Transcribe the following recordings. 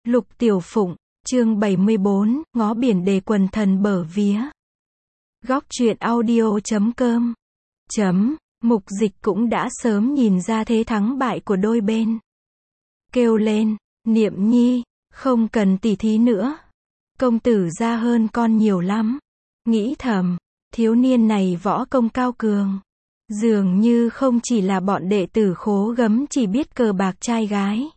Lục Tiểu Phụng, chương 74, ngó biển đề quần thần bở vía. Góc truyện audio.com. Mục Dịch cũng đã sớm nhìn ra thế thắng bại của đôi bên. Kêu lên, Niệm Nhi, không cần tỉ thí nữa. Công tử ra hơn con nhiều lắm. Nghĩ thầm, thiếu niên này võ công cao cường. Dường như không chỉ là bọn đệ tử khố gấm chỉ biết cờ bạc trai gái.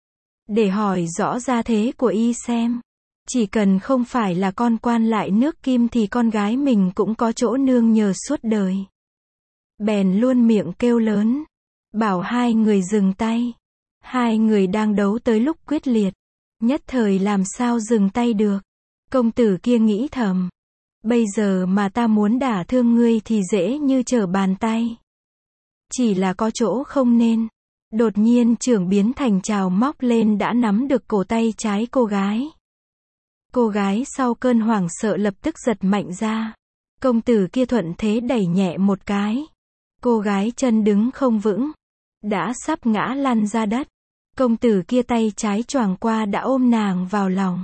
Để hỏi rõ ra thế của y xem. Chỉ cần không phải là con quan lại nước Kim thì con gái mình cũng có chỗ nương nhờ suốt đời. Bèn luôn miệng kêu lớn. Bảo hai người dừng tay. Hai người đang đấu tới lúc quyết liệt. Nhất thời làm sao dừng tay được. Công tử kia nghĩ thầm. Bây giờ mà ta muốn đả thương ngươi thì dễ như trở bàn tay. Chỉ là có chỗ không nên. Đột nhiên trưởng biến thành trào móc lên đã nắm được cổ tay trái cô gái. Cô gái sau cơn hoảng sợ lập tức giật mạnh ra. Công tử kia thuận thế đẩy nhẹ một cái. Cô gái chân đứng không vững. Đã sắp ngã lăn ra đất. Công tử kia tay trái choàng qua đã ôm nàng vào lòng.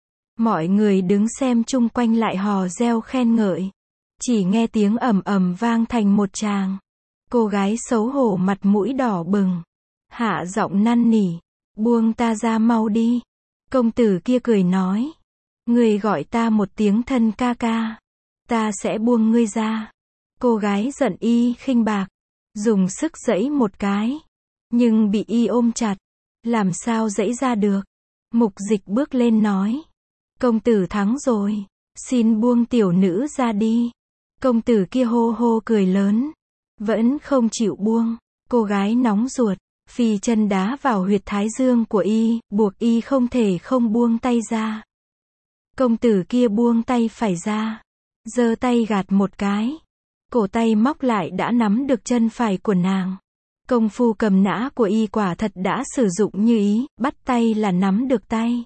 Mọi người đứng xem chung quanh lại hò reo khen ngợi. Chỉ nghe tiếng ầm ầm vang thành một tràng. Cô gái xấu hổ mặt mũi đỏ bừng. Hạ giọng năn nỉ. Buông ta ra mau đi. Công tử kia cười nói. Ngươi gọi ta một tiếng thân ca ca. Ta sẽ buông ngươi ra. Cô gái giận y khinh bạc. Dùng sức giãy một cái. Nhưng bị y ôm chặt. Làm sao giãy ra được. Mục Dịch bước lên nói. Công tử thắng rồi. Xin buông tiểu nữ ra đi. Công tử kia hô hô cười lớn. Vẫn không chịu buông. Cô gái nóng ruột. Phi chân đá vào huyệt thái dương của y. Buộc y không thể không buông tay ra. Công tử kia buông tay phải ra. Giơ tay gạt một cái. Cổ tay móc lại đã nắm được chân phải của nàng. Công phu cầm nã của y quả thật đã sử dụng như ý. Bắt tay là nắm được tay.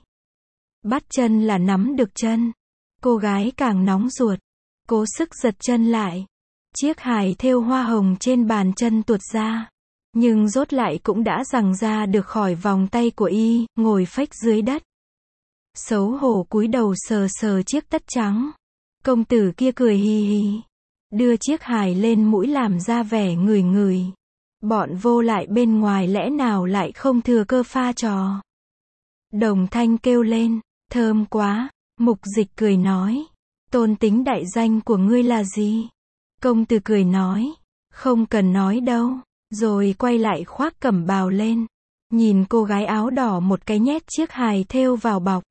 Bắt chân là nắm được chân. Cô gái càng nóng ruột. Cố sức giật chân lại. Chiếc hài thêu hoa hồng trên bàn chân tuột ra. Nhưng rốt lại cũng đã giằng ra được khỏi vòng tay của y, ngồi phách dưới đất. Xấu hổ cúi đầu sờ sờ chiếc tất trắng. Công tử kia cười hì hì. Đưa chiếc hài lên mũi làm ra vẻ ngửi ngửi. Bọn vô lại bên ngoài lẽ nào lại không thừa cơ pha trò. Đồng thanh kêu lên. Thơm quá. Mục Dịch cười nói. Tôn tính đại danh của ngươi là gì? Công tử cười nói. Không cần nói đâu. Rồi quay lại khoác cẩm bào lên. Nhìn cô gái áo đỏ một cái nhét chiếc hài thêu vào bọc.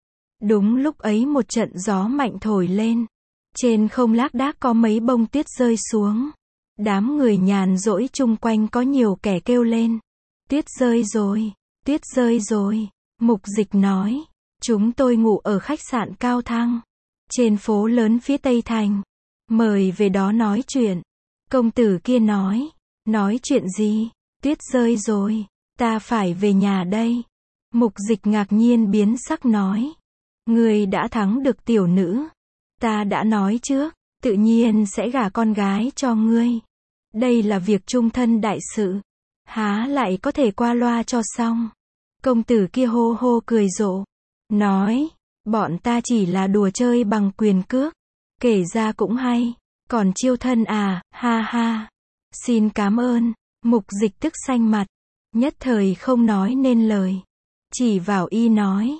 Đúng lúc ấy một trận gió mạnh thổi lên. Trên không lác đác có mấy bông tuyết rơi xuống. Đám người nhàn rỗi chung quanh có nhiều kẻ kêu lên. Tuyết rơi rồi. Tuyết rơi rồi. Mục Dịch nói. Chúng tôi ngủ ở khách sạn Cao Thăng. Trên phố lớn phía Tây Thành. Mời về đó nói chuyện. Công tử kia nói. Nói chuyện gì? Tuyết rơi rồi. Ta phải về nhà đây. Mục Dịch ngạc nhiên biến sắc nói. Ngươi đã thắng được tiểu nữ. Ta đã nói trước. Tự nhiên sẽ gả con gái cho ngươi. Đây là việc chung thân đại sự. Há lại có thể qua loa cho xong. Công tử kia hô hô cười rộ. Nói. Bọn ta chỉ là đùa chơi bằng quyền cước. Kể ra cũng hay. Còn chiêu thân à, ha ha. Xin cảm ơn. Mục Dịch tức xanh mặt. Nhất thời không nói nên lời. Chỉ vào y nói.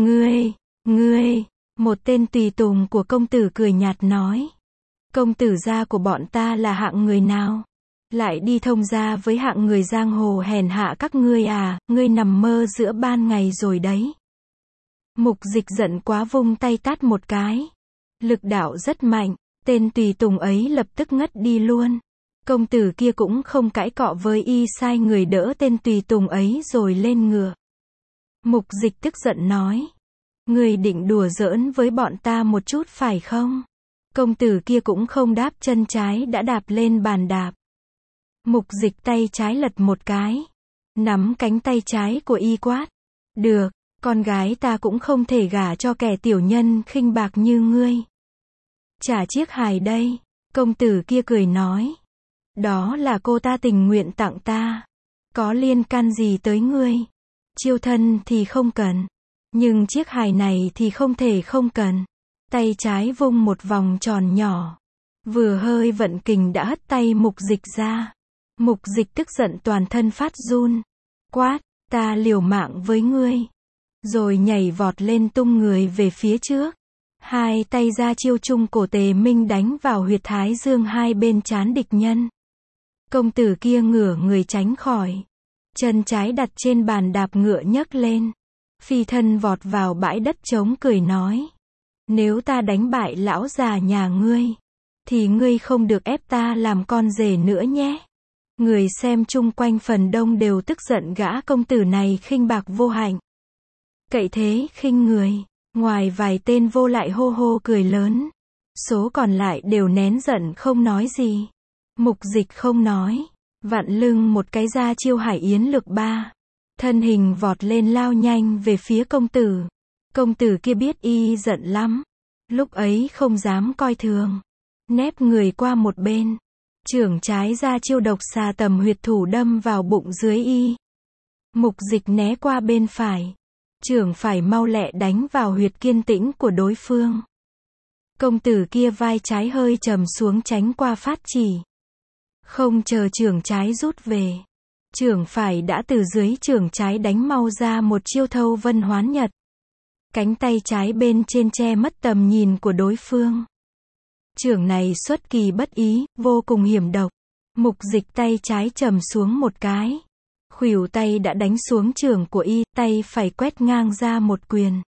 Ngươi. Một tên tùy tùng của công tử cười nhạt nói. Công tử gia của bọn ta là hạng người nào? Lại đi thông gia với hạng người giang hồ hèn hạ các ngươi à, ngươi nằm mơ giữa ban ngày rồi đấy. Mục Dịch giận quá vung tay tát một cái. Lực đạo rất mạnh, tên tùy tùng ấy lập tức ngất đi luôn. Công tử kia cũng không cãi cọ với y, sai người đỡ tên tùy tùng ấy rồi lên ngựa. Mục Dịch tức giận nói. Người định đùa giỡn với bọn ta một chút phải không? Công tử kia cũng không đáp, chân trái đã đạp lên bàn đạp. Mục Dịch tay trái lật một cái. Nắm cánh tay trái của y quát. Được, con gái ta cũng không thể gả cho kẻ tiểu nhân khinh bạc như ngươi. Trả chiếc hài đây. Công tử kia cười nói. Đó là cô ta tình nguyện tặng ta. Có liên can gì tới ngươi? Chiêu thân thì không cần. Nhưng chiếc hài này thì không thể không cần. Tay trái vung một vòng tròn nhỏ. Vừa hơi vận kình đã hất tay Mục Dịch ra. Mục Dịch tức giận toàn thân phát run. Quát, ta liều mạng với ngươi. Rồi nhảy vọt lên tung người về phía trước. Hai tay ra chiêu chung cổ Tề Minh đánh vào huyệt thái dương hai bên trán địch nhân. Công tử kia ngửa người tránh khỏi. Chân trái đặt trên bàn đạp ngựa nhấc lên. Phi thân vọt vào bãi đất trống cười nói. Nếu ta đánh bại lão già nhà ngươi, thì ngươi không được ép ta làm con rể nữa nhé. Người xem chung quanh phần đông đều tức giận gã công tử này khinh bạc vô hạnh. Cậy thế khinh người. Ngoài vài tên vô lại hô hô cười lớn. Số còn lại đều nén giận không nói gì. Mục Dịch không nói. Vặn lưng một cái ra chiêu Hải Yến lực ba. Thân hình vọt lên lao nhanh về phía công tử. Công tử kia biết y giận lắm. Lúc ấy không dám coi thường. Nép người qua một bên. Chưởng trái ra chiêu độc xà tầm huyệt thủ đâm vào bụng dưới y. Mục Dịch né qua bên phải. Chưởng phải mau lẹ đánh vào huyệt kiên tĩnh của đối phương. Công tử kia vai trái hơi trầm xuống tránh qua phát chỉ. Không chờ chưởng trái rút về. Chưởng phải đã từ dưới chưởng trái đánh mau ra một chiêu thâu vân hoán nhật. Cánh tay trái bên trên che mất tầm nhìn của đối phương. Chưởng này xuất kỳ bất ý, vô cùng hiểm độc. Mục Dịch tay trái trầm xuống một cái. Khuỷu tay đã đánh xuống chưởng của y, tay phải quét ngang ra một quyền.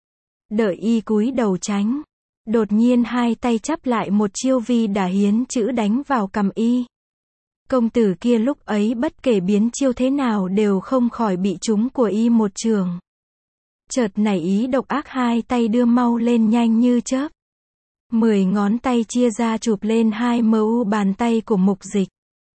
Đợi y cúi đầu tránh. Đột nhiên hai tay chắp lại một chiêu vi đả hiến chữ đánh vào cằm y. Công tử kia lúc ấy bất kể biến chiêu thế nào đều không khỏi bị trúng của y một chưởng. Chợt nảy ý độc ác hai tay đưa mau lên nhanh như chớp. 10 ngón tay chia ra chụp lên hai mu bàn tay của Mục Dịch.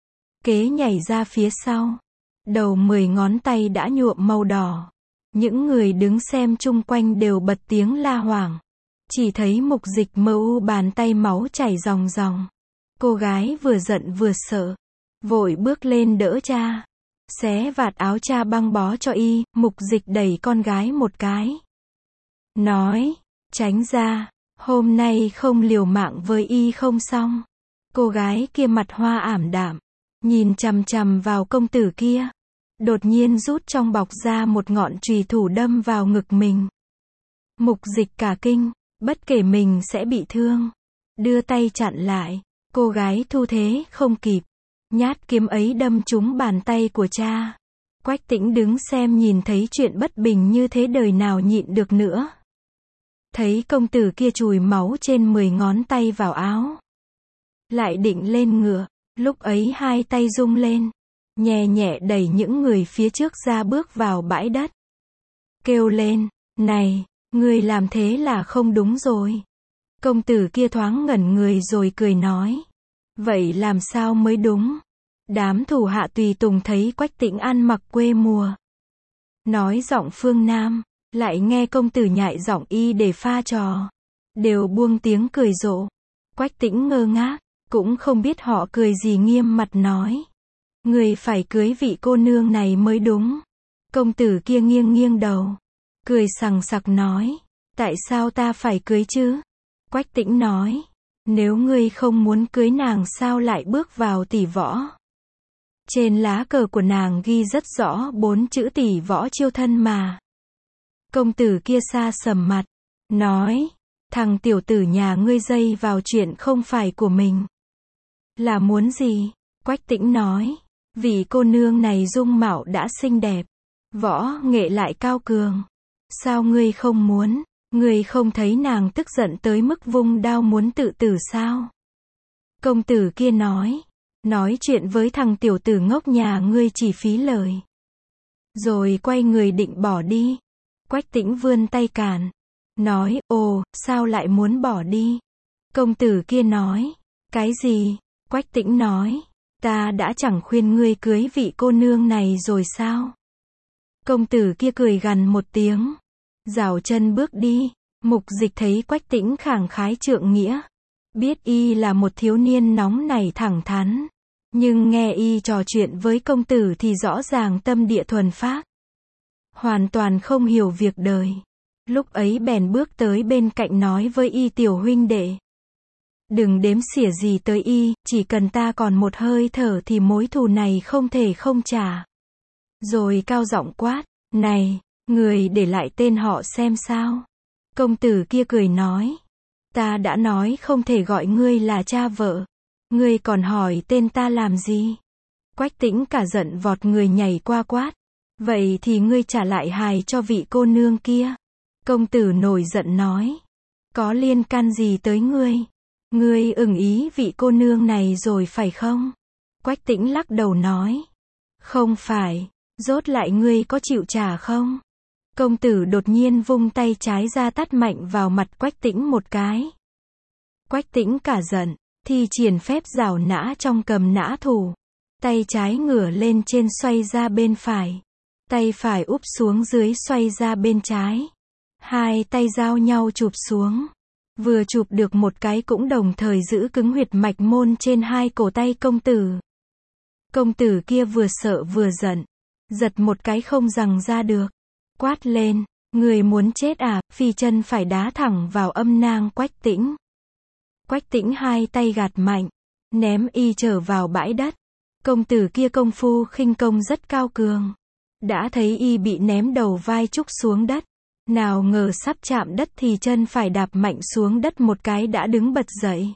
Kế nhảy ra phía sau. Đầu 10 ngón tay đã nhuộm màu đỏ. Những người đứng xem chung quanh đều bật tiếng la hoảng. Chỉ thấy Mục Dịch mu bàn tay máu chảy ròng ròng. Cô gái vừa giận vừa sợ. Vội bước lên đỡ cha. Xé vạt áo cha băng bó cho y. Mục Dịch đẩy con gái một cái. Nói, tránh ra. Hôm nay không liều mạng với y không xong. Cô gái kia mặt hoa ảm đạm. Nhìn chằm chằm vào công tử kia. Đột nhiên rút trong bọc ra một ngọn chùy thủ đâm vào ngực mình. Mục Dịch cả kinh. Bất kể mình sẽ bị thương. Đưa tay chặn lại. Cô gái thu thế không kịp. Nhát kiếm ấy đâm trúng bàn tay của cha. Quách Tĩnh đứng xem nhìn thấy chuyện bất bình như thế đời nào nhịn được nữa. Thấy công tử kia chùi máu trên 10 ngón tay vào áo. Lại định lên ngựa. Lúc ấy hai tay rung lên. Nhẹ nhẹ đẩy những người phía trước ra bước vào bãi đất. Kêu lên, này, ngươi làm thế là không đúng rồi. Công tử kia thoáng ngẩn người rồi cười nói. Vậy làm sao mới đúng? Đám thủ hạ tùy tùng thấy Quách Tĩnh ăn mặc quê mùa. Nói giọng phương Nam. Lại nghe công tử nhại giọng y để pha trò. Đều buông tiếng cười rộ. Quách Tĩnh ngơ ngác. Cũng không biết họ cười gì nghiêm mặt nói. Người phải cưới vị cô nương này mới đúng. Công tử kia nghiêng nghiêng đầu. Cười sằng sặc nói. Tại sao ta phải cưới chứ? Quách Tĩnh nói. Nếu ngươi không muốn cưới nàng sao lại bước vào tỷ võ? Trên lá cờ của nàng ghi rất rõ 4 chữ tỷ võ chiêu thân mà. Công tử kia xa sầm mặt. Nói. Thằng tiểu tử nhà ngươi dây vào chuyện không phải của mình. Là muốn gì? Quách Tĩnh nói. Vì cô nương này dung mạo đã xinh đẹp. Võ nghệ lại cao cường. Sao ngươi không muốn? Ngươi không thấy nàng tức giận tới mức vung đao muốn tự tử sao? Công tử kia nói. Nói chuyện với thằng tiểu tử ngốc nhà ngươi chỉ phí lời. Rồi quay người định bỏ đi. Quách Tĩnh vươn tay cản. Nói, ồ, sao lại muốn bỏ đi? Công tử kia nói. Cái gì? Quách Tĩnh nói. Ta đã chẳng khuyên ngươi cưới vị cô nương này rồi sao? Công tử kia cười gằn một tiếng. Giảo chân bước đi. Mục Dịch thấy Quách Tĩnh khẳng khái trượng nghĩa. Biết y là một thiếu niên nóng nảy thẳng thắn. Nhưng nghe y trò chuyện với công tử thì rõ ràng tâm địa thuần phác. Hoàn toàn không hiểu việc đời. Lúc ấy bèn bước tới bên cạnh nói với y: tiểu huynh đệ, đừng đếm xỉa gì tới y, chỉ cần ta còn một hơi thở thì mối thù này không thể không trả. Rồi cao giọng quát: này, người để lại tên họ xem sao. Công tử kia cười nói: ta đã nói không thể gọi ngươi là cha vợ. Ngươi còn hỏi tên ta làm gì? Quách Tĩnh cả giận vọt người nhảy qua quát: vậy thì ngươi trả lại hài cho vị cô nương kia. Công tử nổi giận nói: có liên can gì tới ngươi? Ngươi ưng ý vị cô nương này rồi phải không? Quách Tĩnh lắc đầu nói: không phải, rốt lại ngươi có chịu trả không? Công tử đột nhiên vung tay trái ra tát mạnh vào mặt Quách Tĩnh một cái. Quách Tĩnh cả giận, thi triển phép giảo nã trong cầm nã thủ. Tay trái ngửa lên trên xoay ra bên phải. Tay phải úp xuống dưới xoay ra bên trái. Hai tay giao nhau chụp xuống. Vừa chụp được một cái cũng đồng thời giữ cứng huyệt mạch môn trên hai cổ tay công tử. Công tử kia vừa sợ vừa giận, giật một cái không giằng ra được. Quát lên: người muốn chết à? Phi chân phải đá thẳng vào âm nang Quách Tĩnh. Quách Tĩnh hai tay gạt mạnh, ném y trở vào bãi đất. Công tử kia công phu khinh công rất cao cường. Đã thấy y bị ném đầu vai trúc xuống đất. Nào ngờ sắp chạm đất thì chân phải đạp mạnh xuống đất một cái đã đứng bật dậy.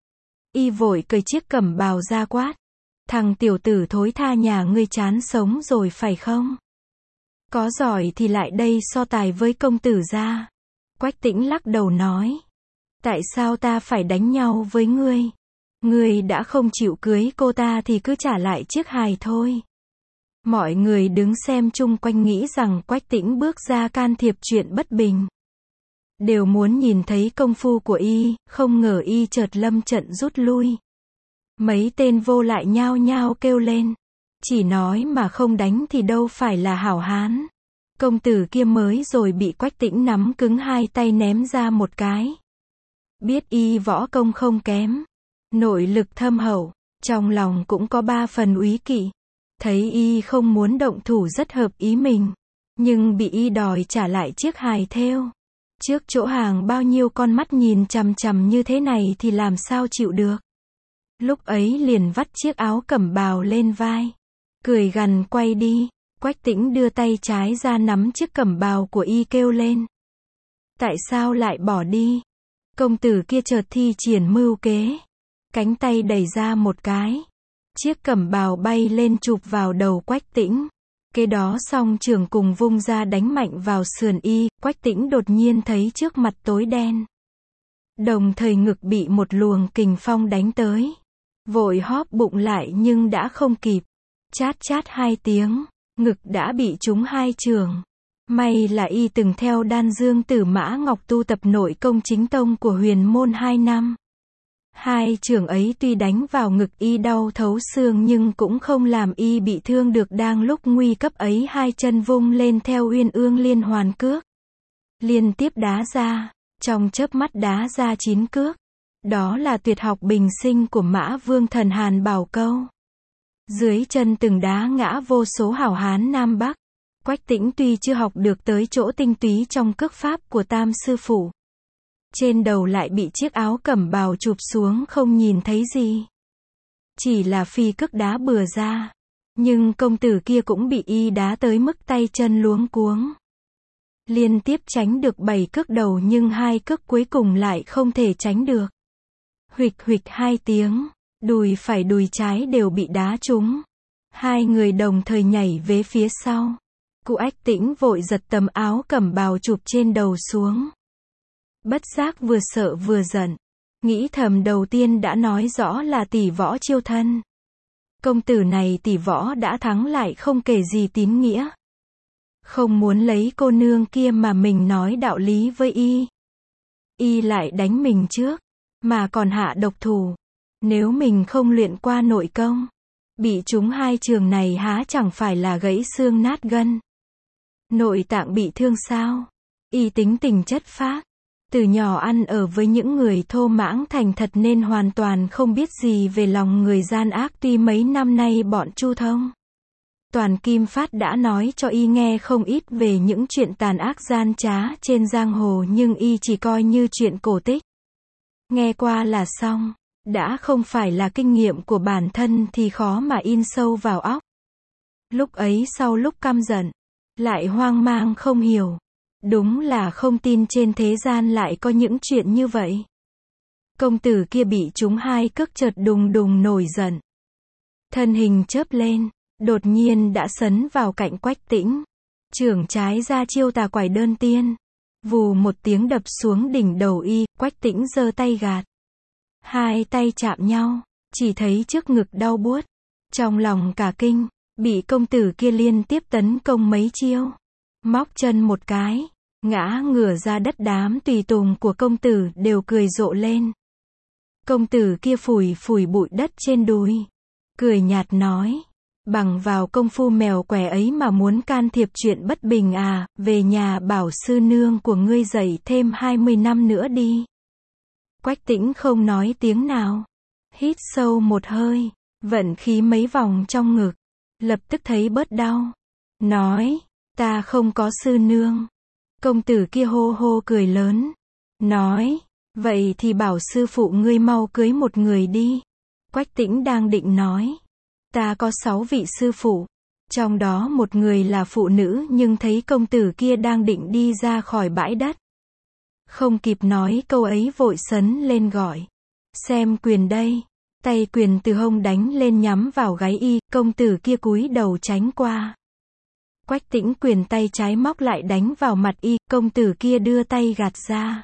Y vội cởi chiếc cẩm bào ra quát: thằng tiểu tử thối tha, nhà ngươi chán sống rồi phải không? Có giỏi thì lại đây so tài với công tử ra. Quách Tĩnh lắc đầu nói: tại sao ta phải đánh nhau với ngươi? Ngươi đã không chịu cưới cô ta thì cứ trả lại chiếc hài thôi. Mọi người đứng xem chung quanh nghĩ rằng Quách Tĩnh bước ra can thiệp chuyện bất bình. Đều muốn nhìn thấy công phu của y, không ngờ y chợt lâm trận rút lui. Mấy tên vô lại nhao nhao kêu lên: chỉ nói mà không đánh thì đâu phải là hảo hán. Công tử kia mới rồi bị Quách Tĩnh nắm cứng hai tay ném ra một cái. Biết y võ công không kém, nội lực thâm hậu, trong lòng cũng có ba phần úy kỵ. Thấy y không muốn động thủ rất hợp ý mình, nhưng bị y đòi trả lại chiếc hài thêu. Trước chỗ hàng bao nhiêu con mắt nhìn chằm chằm như thế này thì làm sao chịu được. Lúc ấy liền vắt chiếc áo cẩm bào lên vai, cười gằn quay đi. Quách Tĩnh đưa tay trái ra nắm chiếc cẩm bào của y kêu lên: tại sao lại bỏ đi? Công tử kia chợt thi triển mưu kế, cánh tay đẩy ra một cái, chiếc cẩm bào bay lên chụp vào đầu Quách Tĩnh. Kế đó song trường cùng vung ra đánh mạnh vào sườn y. Quách Tĩnh đột nhiên thấy trước mặt tối đen, đồng thời ngực bị một luồng kình phong đánh tới. Vội hóp bụng lại nhưng đã không kịp. Chát chát hai tiếng, ngực đã bị trúng hai chưởng. May là y từng theo Đan Dương Tử Mã Ngọc tu tập nội công chính tông của huyền môn 2 năm. Hai chưởng ấy tuy đánh vào ngực y đau thấu xương nhưng cũng không làm y bị thương được. Đang lúc nguy cấp ấy, hai chân vung lên theo Uyên Ương Liên Hoàn Cước, liên tiếp đá ra, trong chớp mắt đá ra 9 cước. Đó là tuyệt học bình sinh của Mã Vương Thần Hàn Bảo Câu. Dưới chân từng đá ngã vô số hảo hán Nam Bắc. Quách Tĩnh tuy chưa học được tới chỗ tinh túy trong cước pháp của Tam sư phụ, trên đầu lại bị chiếc áo cẩm bào chụp xuống không nhìn thấy gì. Chỉ là phi cước đá bừa ra. Nhưng công tử kia cũng bị y đá tới mức tay chân luống cuống. Liên tiếp tránh được 7 cước đầu nhưng 2 cước cuối cùng lại không thể tránh được. Huỵch huỵch hai tiếng, đùi phải đùi trái đều bị đá trúng. Hai người đồng thời nhảy về phía sau. Quách Tĩnh vội giật tấm áo cẩm bào chụp trên đầu xuống. Bất giác vừa sợ vừa giận, nghĩ thầm đầu tiên đã nói rõ là tỷ võ chiêu thân. Công tử này tỷ võ đã thắng lại không kể gì tín nghĩa. Không muốn lấy cô nương kia mà mình nói đạo lý với y. Y lại đánh mình trước, mà còn hạ độc thủ. Nếu mình không luyện qua nội công, bị trúng hai trường này há chẳng phải là gãy xương nát gân. Nội tạng bị thương sao? Y tính tình chất phác, từ nhỏ ăn ở với những người thô mãng thành thật nên hoàn toàn không biết gì về lòng người gian ác. Tuy mấy năm nay bọn Chu Thông Toàn Kim Phát đã nói cho y nghe không ít về những chuyện tàn ác gian trá trên giang hồ nhưng y chỉ coi như chuyện cổ tích. Nghe qua là xong, đã không phải là kinh nghiệm của bản thân thì khó mà in sâu vào óc. Lúc ấy sau lúc căm giận, lại hoang mang không hiểu. Đúng là không tin trên thế gian lại có những chuyện như vậy. Công tử kia bị trúng 2 cước chợt đùng đùng nổi giận. Thân hình chớp lên, đột nhiên đã sấn vào cạnh Quách Tĩnh. Chưởng trái ra chiêu tà quải đơn tiên. Vù một tiếng đập xuống đỉnh đầu y, Quách Tĩnh giơ tay gạt. 2 tay chạm nhau, chỉ thấy trước ngực đau buốt. Trong lòng cả kinh, bị công tử kia liên tiếp tấn công mấy chiêu. Móc chân một cái, ngã ngửa ra đất, đám tùy tùng của công tử đều cười rộ lên. Công tử kia phủi phủi bụi đất trên đùi, cười nhạt nói, bằng vào công phu mèo quẻ ấy mà muốn can thiệp chuyện bất bình à, về nhà bảo sư nương của ngươi dạy thêm 20 năm nữa đi. Quách Tĩnh không nói tiếng nào, hít sâu một hơi, vận khí mấy vòng trong ngực, lập tức thấy bớt đau, nói, ta không có sư nương. Công tử kia hô hô cười lớn, nói, vậy thì bảo sư phụ ngươi mau cưới một người đi. Quách Tĩnh đang định nói, ta có 6 vị sư phụ, trong đó một người là phụ nữ, nhưng thấy công tử kia đang định đi ra khỏi bãi đất. Không kịp nói câu ấy vội sấn lên gọi, xem quyền đây. Tay quyền từ hông đánh lên nhắm vào gáy y, công tử kia cúi đầu tránh qua. Quách Tĩnh quyền tay trái móc lại đánh vào mặt y, công tử kia đưa tay gạt ra.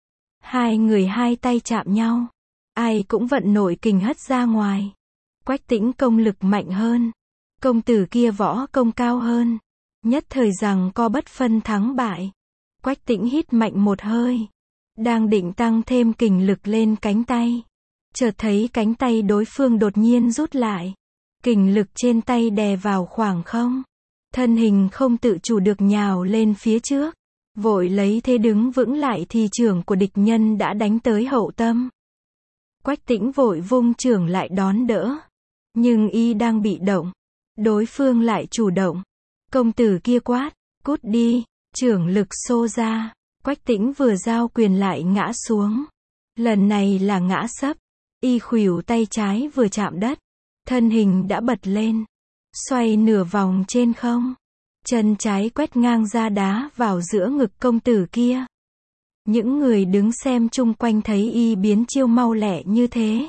2 người 2 tay chạm nhau, ai cũng vận nội kình hất ra ngoài. Quách Tĩnh công lực mạnh hơn, công tử kia võ công cao hơn, nhất thời giằng co bất phân thắng bại. Quách Tĩnh hít mạnh một hơi, đang định tăng thêm kình lực lên cánh tay, chợt thấy cánh tay đối phương đột nhiên rút lại, kình lực trên tay đè vào khoảng không, thân hình không tự chủ được nhào lên phía trước, vội lấy thế đứng vững lại thì chưởng của địch nhân đã đánh tới hậu tâm. Quách Tĩnh vội vung chưởng lại đón đỡ, nhưng y đang bị động, đối phương lại chủ động. Công tử kia quát, cút đi, chưởng lực xô ra, Quách Tĩnh vừa giao quyền lại ngã xuống. Lần này là ngã sấp, y khuỷu tay trái vừa chạm đất, thân hình đã bật lên, xoay nửa vòng trên không, chân trái quét ngang ra đá vào giữa ngực công tử kia. Những người đứng xem chung quanh thấy y biến chiêu mau lẹ như thế,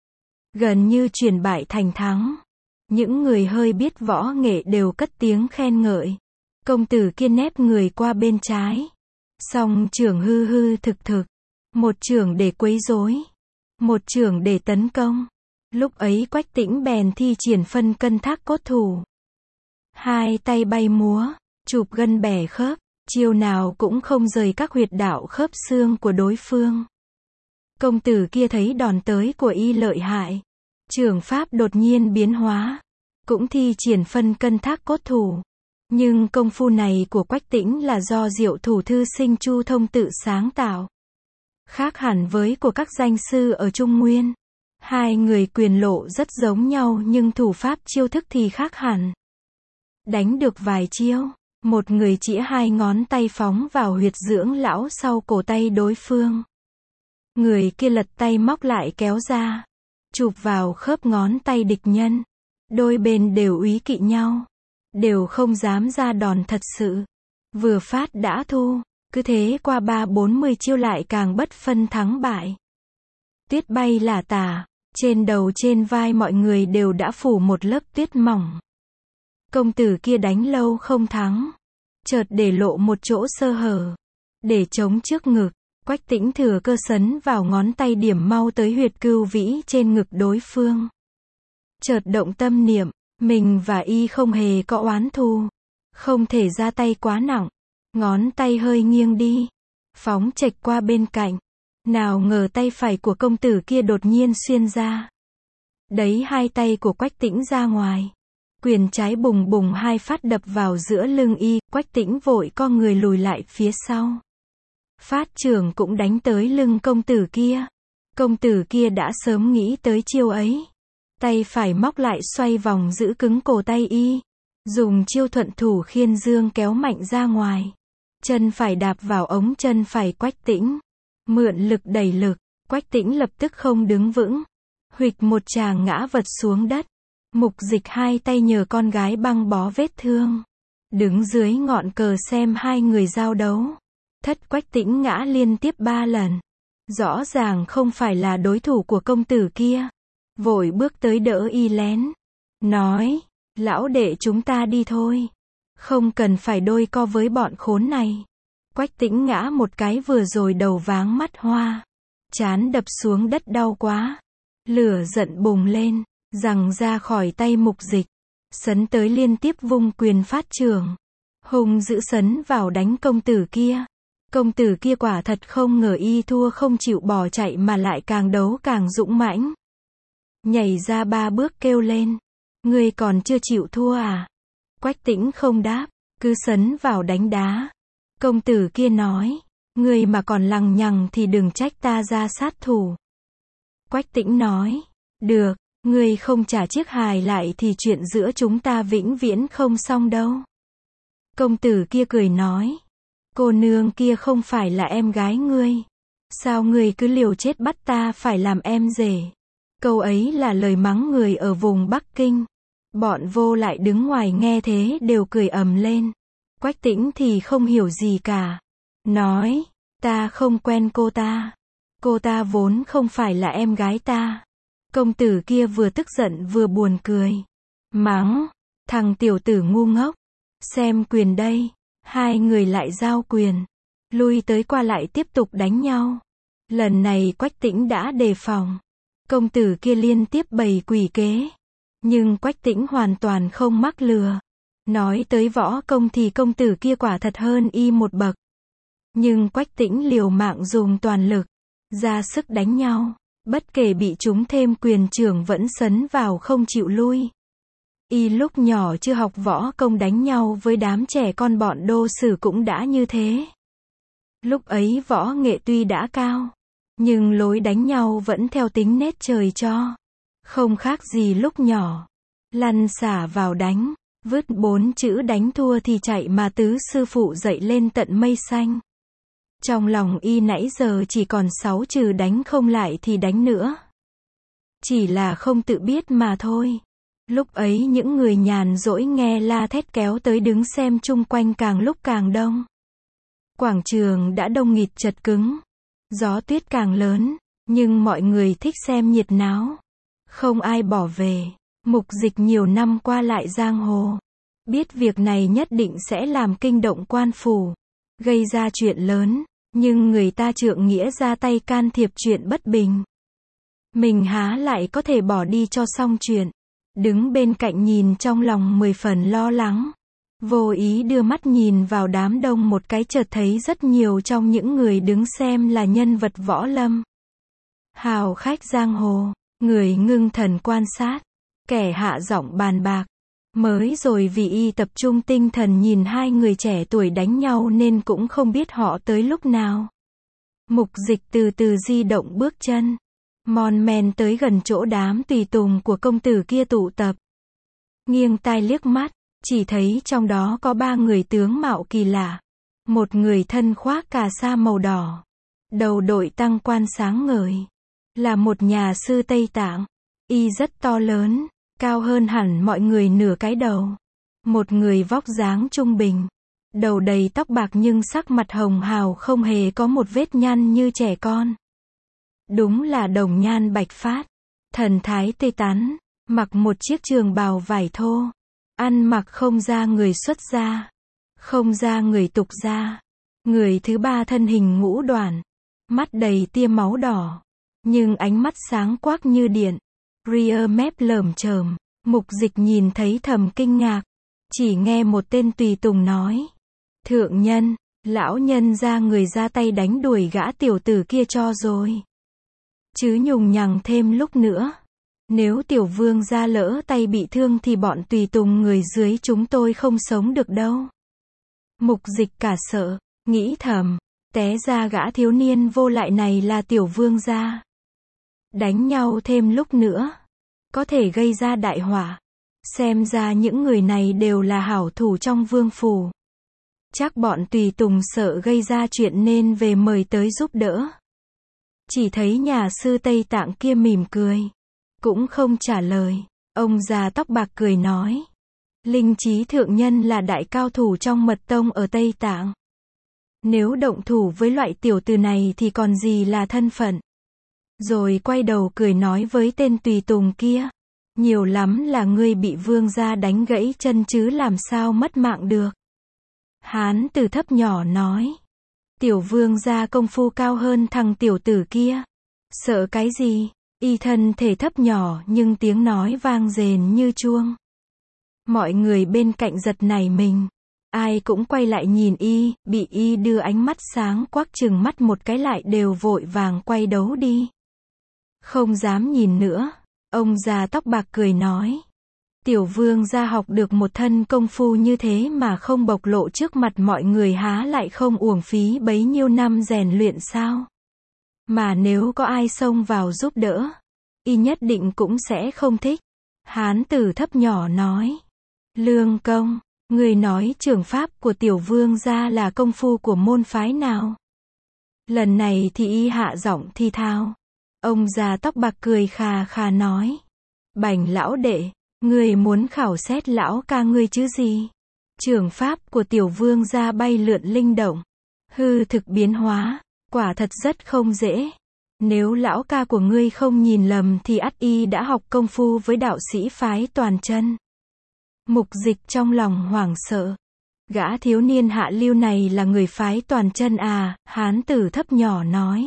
gần như chuyển bại thành thắng. Những người hơi biết võ nghệ đều cất tiếng khen ngợi. Công tử kia nép người qua bên trái, song chưởng hư hư thực thực, một chưởng để quấy rối, một chưởng để tấn công. Lúc ấy Quách Tĩnh bèn thi triển phân cân thác cốt thủ. 2 tay bay múa, chụp gân bẻ khớp, chiêu nào cũng không rời các huyệt đạo khớp xương của đối phương. Công tử kia thấy đòn tới của y lợi hại, chưởng pháp đột nhiên biến hóa, cũng thi triển phân cân thác cốt thủ. Nhưng công phu này của Quách Tĩnh là do Diệu Thủ thư sinh Chu Thông tự sáng tạo, khác hẳn với của các danh sư ở Trung Nguyên. 2 người quyền lộ rất giống nhau nhưng thủ pháp chiêu thức thì khác hẳn. Đánh được vài chiêu, một người chĩa 2 ngón tay phóng vào huyệt dưỡng lão sau cổ tay đối phương. Người kia lật tay móc lại kéo ra, chụp vào khớp ngón tay địch nhân. Đôi bên đều úy kỵ nhau, đều không dám ra đòn thật sự. Vừa phát đã thu, cứ thế qua 30-40 chiêu lại càng bất phân thắng bại. Tuyết bay lả tả, trên đầu trên vai mọi người đều đã phủ một lớp tuyết mỏng. Công tử kia đánh lâu không thắng, chợt để lộ một chỗ sơ hở, để chống trước ngực. Quách Tĩnh thừa cơ sấn vào ngón tay điểm mau tới huyệt cưu vĩ trên ngực đối phương. Chợt động tâm niệm, mình và y không hề có oán thù, không thể ra tay quá nặng. Ngón tay hơi nghiêng đi, phóng chệch qua bên cạnh. Nào ngờ tay phải của công tử kia đột nhiên xuyên ra, đẩy 2 tay của Quách Tĩnh ra ngoài. Quyền trái bùng bùng 2 phát đập vào giữa lưng y, Quách Tĩnh vội co người lùi lại phía sau. Phát chưởng cũng đánh tới lưng công tử kia. Công tử kia đã sớm nghĩ tới chiêu ấy. Tay phải móc lại xoay vòng giữ cứng cổ tay y. Dùng chiêu thuận thủ khiên dương kéo mạnh ra ngoài. Chân phải đạp vào ống chân phải Quách Tĩnh. Mượn lực đẩy lực, Quách Tĩnh lập tức không đứng vững. Huỵch một tràng ngã vật xuống đất. Mục Dịch hai tay nhờ con gái băng bó vết thương. Đứng dưới ngọn cờ xem hai người giao đấu. Thất Quách Tĩnh ngã liên tiếp 3 lần. Rõ ràng không phải là đối thủ của công tử kia. Vội bước tới đỡ y lén. Nói, lão đệ chúng ta đi thôi. Không cần phải đôi co với bọn khốn này. Quách Tĩnh ngã một cái vừa rồi đầu váng mắt hoa. Trán đập xuống đất đau quá. Lửa giận bùng lên, giằng ra khỏi tay Mục Dịch. Sấn tới liên tiếp vung quyền phát trưởng. Hùng dữ sấn vào đánh công tử kia. Công tử kia quả thật không ngờ y thua không chịu bỏ chạy mà lại càng đấu càng dũng mãnh. Nhảy ra 3 bước kêu lên. Ngươi còn chưa chịu thua à? Quách Tĩnh không đáp, cứ sấn vào đánh đá. Công tử kia nói, ngươi mà còn lằng nhằng thì đừng trách ta ra sát thủ. Quách Tĩnh nói, được, ngươi không trả chiếc hài lại thì chuyện giữa chúng ta vĩnh viễn không xong đâu. Công tử kia cười nói, cô nương kia không phải là em gái ngươi. Sao ngươi cứ liều chết bắt ta phải làm em rể? Câu ấy là lời mắng người ở vùng Bắc Kinh. Bọn vô lại đứng ngoài nghe thế đều cười ầm lên. Quách Tĩnh thì không hiểu gì cả. Nói, ta không quen cô ta. Cô ta vốn không phải là em gái ta. Công tử kia vừa tức giận vừa buồn cười. Mắng, thằng tiểu tử ngu ngốc. Xem quyền đây. Hai người lại giao quyền. Lui tới qua lại tiếp tục đánh nhau. Lần này Quách Tĩnh đã đề phòng. Công tử kia liên tiếp bày quỷ kế. Nhưng Quách Tĩnh hoàn toàn không mắc lừa. Nói tới võ công thì công tử kia quả thật hơn y một bậc. Nhưng Quách Tĩnh liều mạng dùng toàn lực. Ra sức đánh nhau. Bất kể bị trúng thêm quyền trưởng vẫn sấn vào không chịu lui. Y lúc nhỏ chưa học võ công đánh nhau với đám trẻ con bọn Đô Sử cũng đã như thế. Lúc ấy võ nghệ tuy đã cao. Nhưng lối đánh nhau vẫn theo tính nết trời cho. Không khác gì lúc nhỏ. Lăn xả vào đánh. Vứt 4 chữ đánh thua thì chạy mà tứ sư phụ dạy lên tận mây xanh. Trong lòng y nãy giờ chỉ còn 6 chữ đánh không lại thì đánh nữa. Chỉ là không tự biết mà thôi. Lúc ấy những người nhàn rỗi nghe la thét kéo tới đứng xem chung quanh càng lúc càng đông. Quảng trường đã đông nghịt chật cứng. Gió tuyết càng lớn, nhưng mọi người thích xem nhiệt náo. Không ai bỏ về. Mục Dịch nhiều năm qua lại giang hồ. Biết việc này nhất định sẽ làm kinh động quan phủ. Gây ra chuyện lớn. Nhưng người ta trượng nghĩa ra tay can thiệp chuyện bất bình. Mình há lại có thể bỏ đi cho xong chuyện. Đứng bên cạnh nhìn trong lòng 10 phần lo lắng. Vô ý đưa mắt nhìn vào đám đông một cái chợt thấy rất nhiều trong những người đứng xem là nhân vật võ lâm. Hào khách giang hồ, người ngưng thần quan sát, kẻ hạ giọng bàn bạc. Mới rồi vì y tập trung tinh thần nhìn hai người trẻ tuổi đánh nhau nên cũng không biết họ tới lúc nào. Mục Dịch từ từ di động bước chân. Mon men tới gần chỗ đám tùy tùng của công tử kia tụ tập. Nghiêng tai liếc mắt, chỉ thấy trong đó có 3 người tướng mạo kỳ lạ. Một người thân khoác cà sa màu đỏ. Đầu đội tăng quan sáng ngời. Là một nhà sư Tây Tạng. Y rất to lớn, cao hơn hẳn mọi người nửa cái đầu. Một người vóc dáng trung bình. Đầu đầy tóc bạc nhưng sắc mặt hồng hào không hề có một vết nhăn như trẻ con. Đúng là đồng nhan bạch phát. Thần thái tươi tắn. Mặc một chiếc trường bào vải thô. Ăn mặc không ra người xuất gia. Không ra người tục gia. Người thứ 3 thân hình ngũ đoản. Mắt đầy tia máu đỏ. Nhưng ánh mắt sáng quắc như điện. Ria mép lởm chởm. Mục Dịch nhìn thấy thầm kinh ngạc. Chỉ nghe một tên tùy tùng nói. Thượng nhân, lão nhân ra người ra tay đánh đuổi gã tiểu tử kia cho rồi. Chứ nhùng nhằng thêm lúc nữa. Nếu tiểu vương ra lỡ tay bị thương thì bọn tùy tùng người dưới chúng tôi không sống được đâu. Mục Dịch cả sợ, nghĩ thầm, té ra gã thiếu niên vô lại này là tiểu vương gia. Đánh nhau thêm lúc nữa, có thể gây ra đại họa. Xem ra những người này đều là hảo thủ trong vương phủ. Chắc bọn tùy tùng sợ gây ra chuyện nên về mời tới giúp đỡ. Chỉ thấy nhà sư Tây Tạng kia mỉm cười, cũng không trả lời. Ông già tóc bạc cười nói, Linh Trí thượng nhân là đại cao thủ trong mật tông ở Tây Tạng. Nếu động thủ với loại tiểu tử này thì còn gì là thân phận. Rồi quay đầu cười nói với tên tùy tùng kia, nhiều lắm là ngươi bị vương gia đánh gãy chân chứ làm sao mất mạng được. Hán tử thấp nhỏ nói, tiểu vương gia công phu cao hơn thằng tiểu tử kia. Sợ cái gì? Y thân thể thấp nhỏ nhưng tiếng nói vang rền như chuông. Mọi người bên cạnh giật nảy mình. Ai cũng quay lại nhìn y, bị y đưa ánh mắt sáng quắc chừng mắt một cái lại đều vội vàng quay đấu đi. Không dám nhìn nữa. Ông già tóc bạc cười nói, tiểu vương gia học được một thân công phu như thế mà không bộc lộ trước mặt mọi người há lại không uổng phí bấy nhiêu năm rèn luyện sao? Mà nếu có ai xông vào giúp đỡ, y nhất định cũng sẽ không thích. Hán tử thấp nhỏ nói, Lương công, người nói trường pháp của tiểu vương gia là công phu của môn phái nào? Lần này thì y hạ giọng thi thao. Ông già tóc bạc cười khà khà nói, Bành lão đệ, ngươi muốn khảo xét lão ca ngươi chứ gì? Trường pháp của tiểu vương gia bay lượn linh động, hư thực biến hóa, quả thật rất không dễ. Nếu lão ca của ngươi không nhìn lầm thì ắt y đã học công phu với đạo sĩ phái Toàn Chân. Mục Dịch trong lòng hoảng sợ. Gã thiếu niên hạ lưu này là người phái Toàn Chân à? Hán tử thấp nhỏ nói.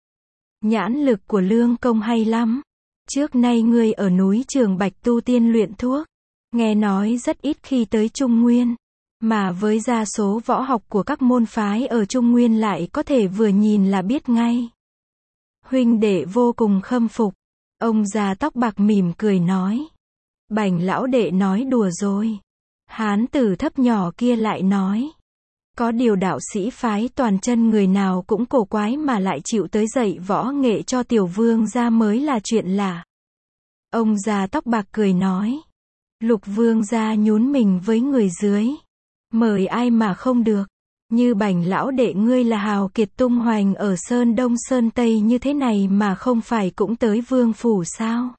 Nhãn lực của Lương công hay lắm. Trước nay ngươi ở núi Trường Bạch tu tiên luyện thuốc, nghe nói rất ít khi tới Trung Nguyên, mà với gia số võ học của các môn phái ở Trung Nguyên lại có thể vừa nhìn là biết ngay. Huynh đệ vô cùng khâm phục. Ông già tóc bạc mỉm cười nói, Bành lão đệ nói đùa rồi. Hán tử thấp nhỏ kia lại nói, có điều đạo sĩ phái Toàn Chân người nào cũng cổ quái mà lại chịu tới dạy võ nghệ cho tiểu vương gia mới là chuyện lạ. Ông già tóc bạc cười nói, Lục vương gia nhún mình với người dưới, mời ai mà không được. Như Bành lão đệ ngươi là hào kiệt tung hoành ở Sơn Đông Sơn Tây như thế này mà không phải cũng tới vương phủ sao?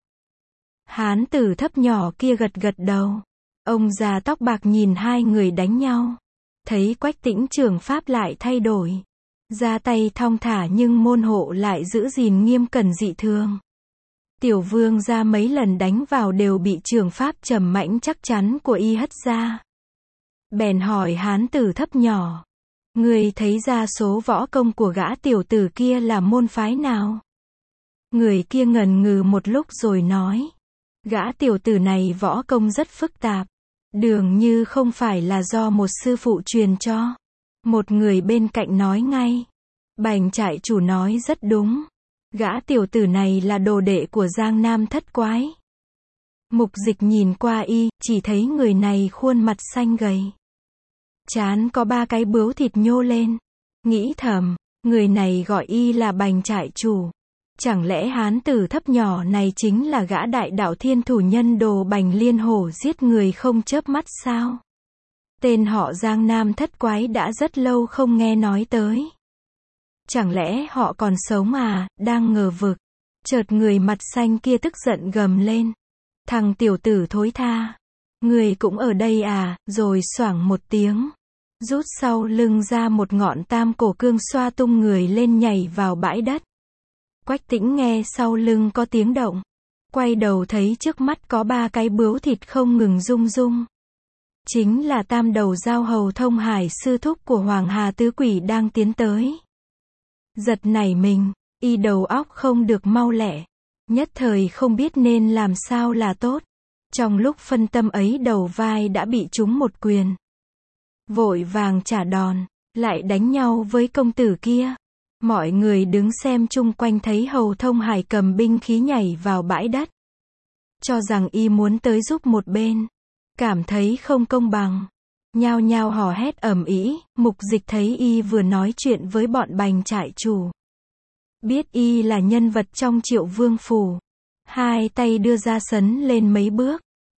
Hán tử thấp nhỏ kia gật gật đầu. Ông già tóc bạc nhìn hai người đánh nhau, thấy Quách Tĩnh trường pháp lại thay đổi, ra tay thong thả nhưng môn hộ lại giữ gìn nghiêm cẩn dị thường. Tiểu vương gia mấy lần đánh vào đều bị trường pháp trầm mãnh chắc chắn của y hất ra. Bèn hỏi hán tử thấp nhỏ, người thấy ra số võ công của gã tiểu tử kia là môn phái nào? Người kia ngần ngừ một lúc rồi nói, gã tiểu tử này võ công rất phức tạp, dường như không phải là do một sư phụ truyền cho. Một người bên cạnh nói ngay, Bành trại chủ nói rất đúng, gã tiểu tử này là đồ đệ của Giang Nam Thất Quái. Mục Dịch nhìn qua y, chỉ thấy người này khuôn mặt xanh gầy, trán có 3 cái bướu thịt nhô lên, nghĩ thầm, người này gọi y là Bành trại chủ. Chẳng lẽ hán tử thấp nhỏ này chính là gã đại đạo thiên thủ nhân đồ Bành Liên Hổ giết người không chớp mắt sao? Tên họ Giang Nam Thất Quái đã rất lâu không nghe nói tới. Chẳng lẽ họ còn sống à? Đang ngờ vực, chợt người mặt xanh kia tức giận gầm lên, thằng tiểu tử thối tha, người cũng ở đây à? Rồi xoảng một tiếng, rút sau lưng ra một ngọn tam cổ cương xoa tung người lên nhảy vào bãi đất. Quách Tĩnh nghe sau lưng có tiếng động, quay đầu thấy trước mắt có 3 cái bướu thịt không ngừng rung rung. Chính là tam đầu giao hầu Thông Hải sư thúc của Hoàng Hà Tứ Quỷ đang tiến tới. Giật nảy mình, y đầu óc không được mau lẹ, nhất thời không biết nên làm sao là tốt. Trong lúc phân tâm ấy đầu vai đã bị trúng một quyền. Vội vàng trả đòn, lại đánh nhau với công tử kia. Mọi người đứng xem chung quanh thấy hầu Thông Hải cầm binh khí nhảy vào bãi đất, cho rằng y muốn tới giúp một bên, cảm thấy không công bằng, nhao nhao hò hét ầm ĩ. Mục Dịch thấy y vừa nói chuyện với bọn Bành trại chủ, biết y là nhân vật trong Triệu Vương phủ, hai tay đưa ra sấn lên mấy bước,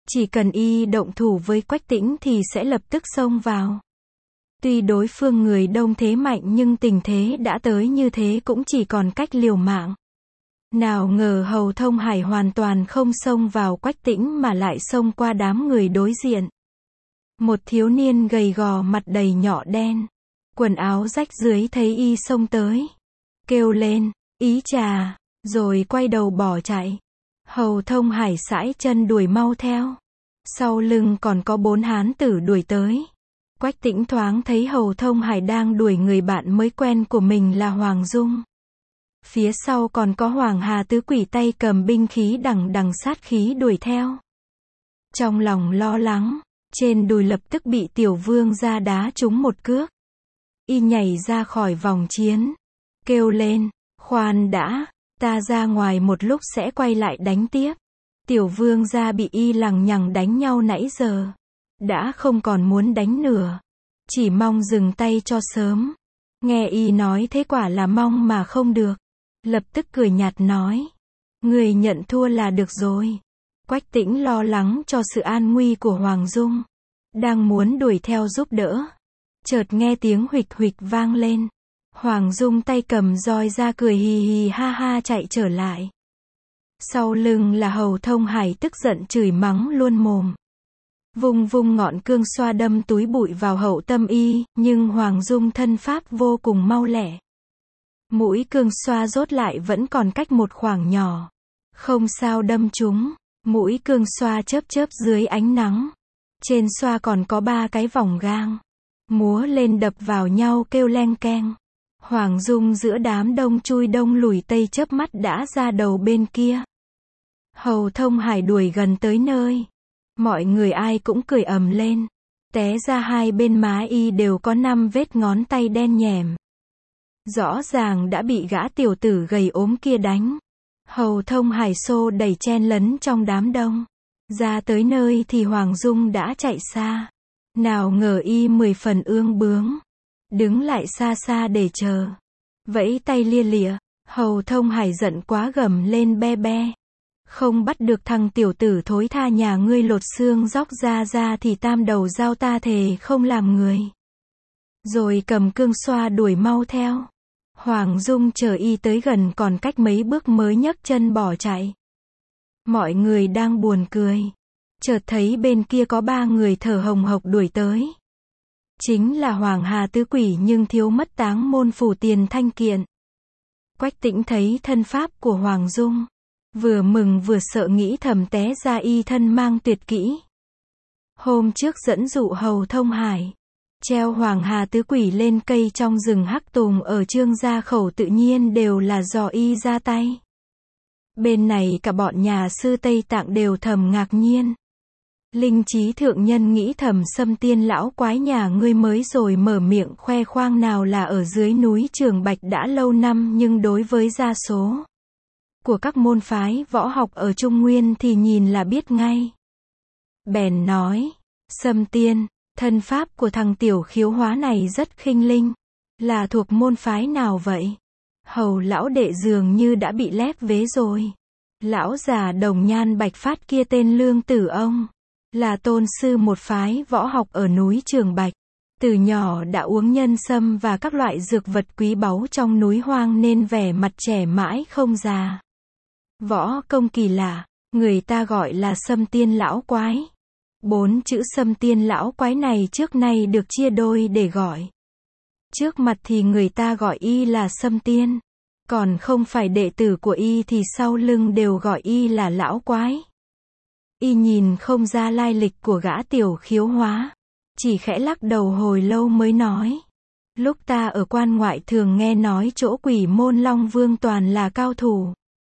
Chỉ cần y động thủ với Quách Tĩnh thì sẽ lập tức xông vào. Tuy đối phương người đông thế mạnh nhưng tình thế đã tới như thế cũng chỉ còn cách liều mạng. Nào ngờ Hầu Thông Hải hoàn toàn không xông vào Quách Tĩnh mà lại xông qua đám người đối diện. Một thiếu niên gầy gò mặt đầy nhọ đen, quần áo rách rưới thấy y xông tới, kêu lên, ý chà, rồi quay đầu bỏ chạy. Hầu Thông Hải sải chân đuổi mau theo. Sau lưng còn có 4 hán tử đuổi tới. Quách Tĩnh thoáng thấy Hầu Thông Hải đang đuổi người bạn mới quen của mình là Hoàng Dung. Phía sau còn có Hoàng Hà Tứ Quỷ tay cầm binh khí đằng đằng sát khí đuổi theo. Trong lòng lo lắng, trên đùi lập tức bị Tiểu Vương gia đá trúng một cước. Y nhảy ra khỏi vòng chiến, kêu lên, khoan đã, ta ra ngoài một lúc sẽ quay lại đánh tiếp. Tiểu Vương gia bị y lằng nhằng đánh nhau nãy giờ, đã không còn muốn đánh nữa, chỉ mong dừng tay cho sớm. Nghe y nói thế quả là mong mà không được, lập tức cười nhạt nói, người nhận thua là được rồi. Quách Tĩnh lo lắng cho sự an nguy của Hoàng Dung, đang muốn đuổi theo giúp đỡ, chợt nghe tiếng huỵch huỵch vang lên. Hoàng Dung tay cầm roi ra cười hì hì ha ha chạy trở lại. Sau lưng là Hầu Thông Hải tức giận chửi mắng luôn mồm. Vung vung ngọn cương xoa đâm túi bụi vào hậu tâm y, nhưng Hoàng Dung thân pháp vô cùng mau lẹ. Mũi cương xoa rốt lại vẫn còn cách một khoảng nhỏ. Không sao đâm trúng, mũi cương xoa chớp chớp dưới ánh nắng. Trên xoa còn có 3 cái vòng gang. Múa lên đập vào nhau kêu leng keng. Hoàng Dung giữa đám đông chui đông lùi tây chớp mắt đã ra đầu bên kia. Hầu Thông Hải đuổi gần tới nơi. Mọi người ai cũng cười ầm lên. Té ra hai bên má y đều có 5 vết ngón tay đen nhẻm. Rõ ràng đã bị gã tiểu tử gầy ốm kia đánh. Hầu Thông Hải xô đẩy chen lấn trong đám đông. Ra tới nơi thì Hoàng Dung đã chạy xa. Nào ngờ y 10 phần ương bướng. Đứng lại xa xa để chờ. Vẫy tay lia lịa. Hầu Thông Hải giận quá gầm lên be be. Không bắt được thằng tiểu tử thối tha nhà ngươi lột xương róc ra thì tam đầu dao ta thề không làm người. Rồi cầm cương xoa đuổi mau theo. Hoàng Dung chờ y tới gần còn cách mấy bước mới nhấc chân bỏ chạy. Mọi người đang buồn cười. Chợt thấy bên kia có 3 người thở hồng hộc đuổi tới. Chính là Hoàng Hà Tứ Quỷ nhưng thiếu mất Táng Môn Phủ Tiền Thanh Kiện. Quách Tĩnh thấy thân pháp của Hoàng Dung. Vừa mừng vừa sợ nghĩ thầm té ra y thân mang tuyệt kỹ. Hôm trước dẫn dụ Hầu Thông Hải. Treo Hoàng Hà Tứ Quỷ lên cây trong rừng Hắc Tùng ở Trương Gia Khẩu tự nhiên đều là do y ra tay. Bên này cả bọn nhà sư Tây Tạng đều thầm ngạc nhiên. Linh Trí thượng nhân nghĩ thầm Sâm Tiên lão quái nhà ngươi mới rồi mở miệng khoe khoang nào là ở dưới núi Trường Bạch đã lâu năm nhưng đối với gia số của các môn phái võ học ở Trung Nguyên thì nhìn là biết ngay. Bèn nói, Sâm Tiên, thân pháp của thằng tiểu khiếu hóa này rất khinh linh, là thuộc môn phái nào vậy? Hầu lão đệ dường như đã bị lép vế rồi. Lão già đồng nhan bạch phát kia tên Lương Tử ông, là tôn sư một phái võ học ở núi Trường Bạch. Từ nhỏ đã uống nhân sâm và các loại dược vật quý báu trong núi hoang nên vẻ mặt trẻ mãi không già. Võ công kỳ lạ, người ta gọi là Sâm Tiên lão quái. 4 chữ Sâm Tiên lão quái này trước nay được chia đôi để gọi. Trước mặt thì người ta gọi y là Sâm Tiên, còn không phải đệ tử của y thì sau lưng đều gọi y là lão quái. Y nhìn không ra lai lịch của gã tiểu khiếu hóa, chỉ khẽ lắc đầu hồi lâu mới nói. Lúc ta ở quan ngoại thường nghe nói chỗ Quỷ Môn Long Vương toàn là cao thủ.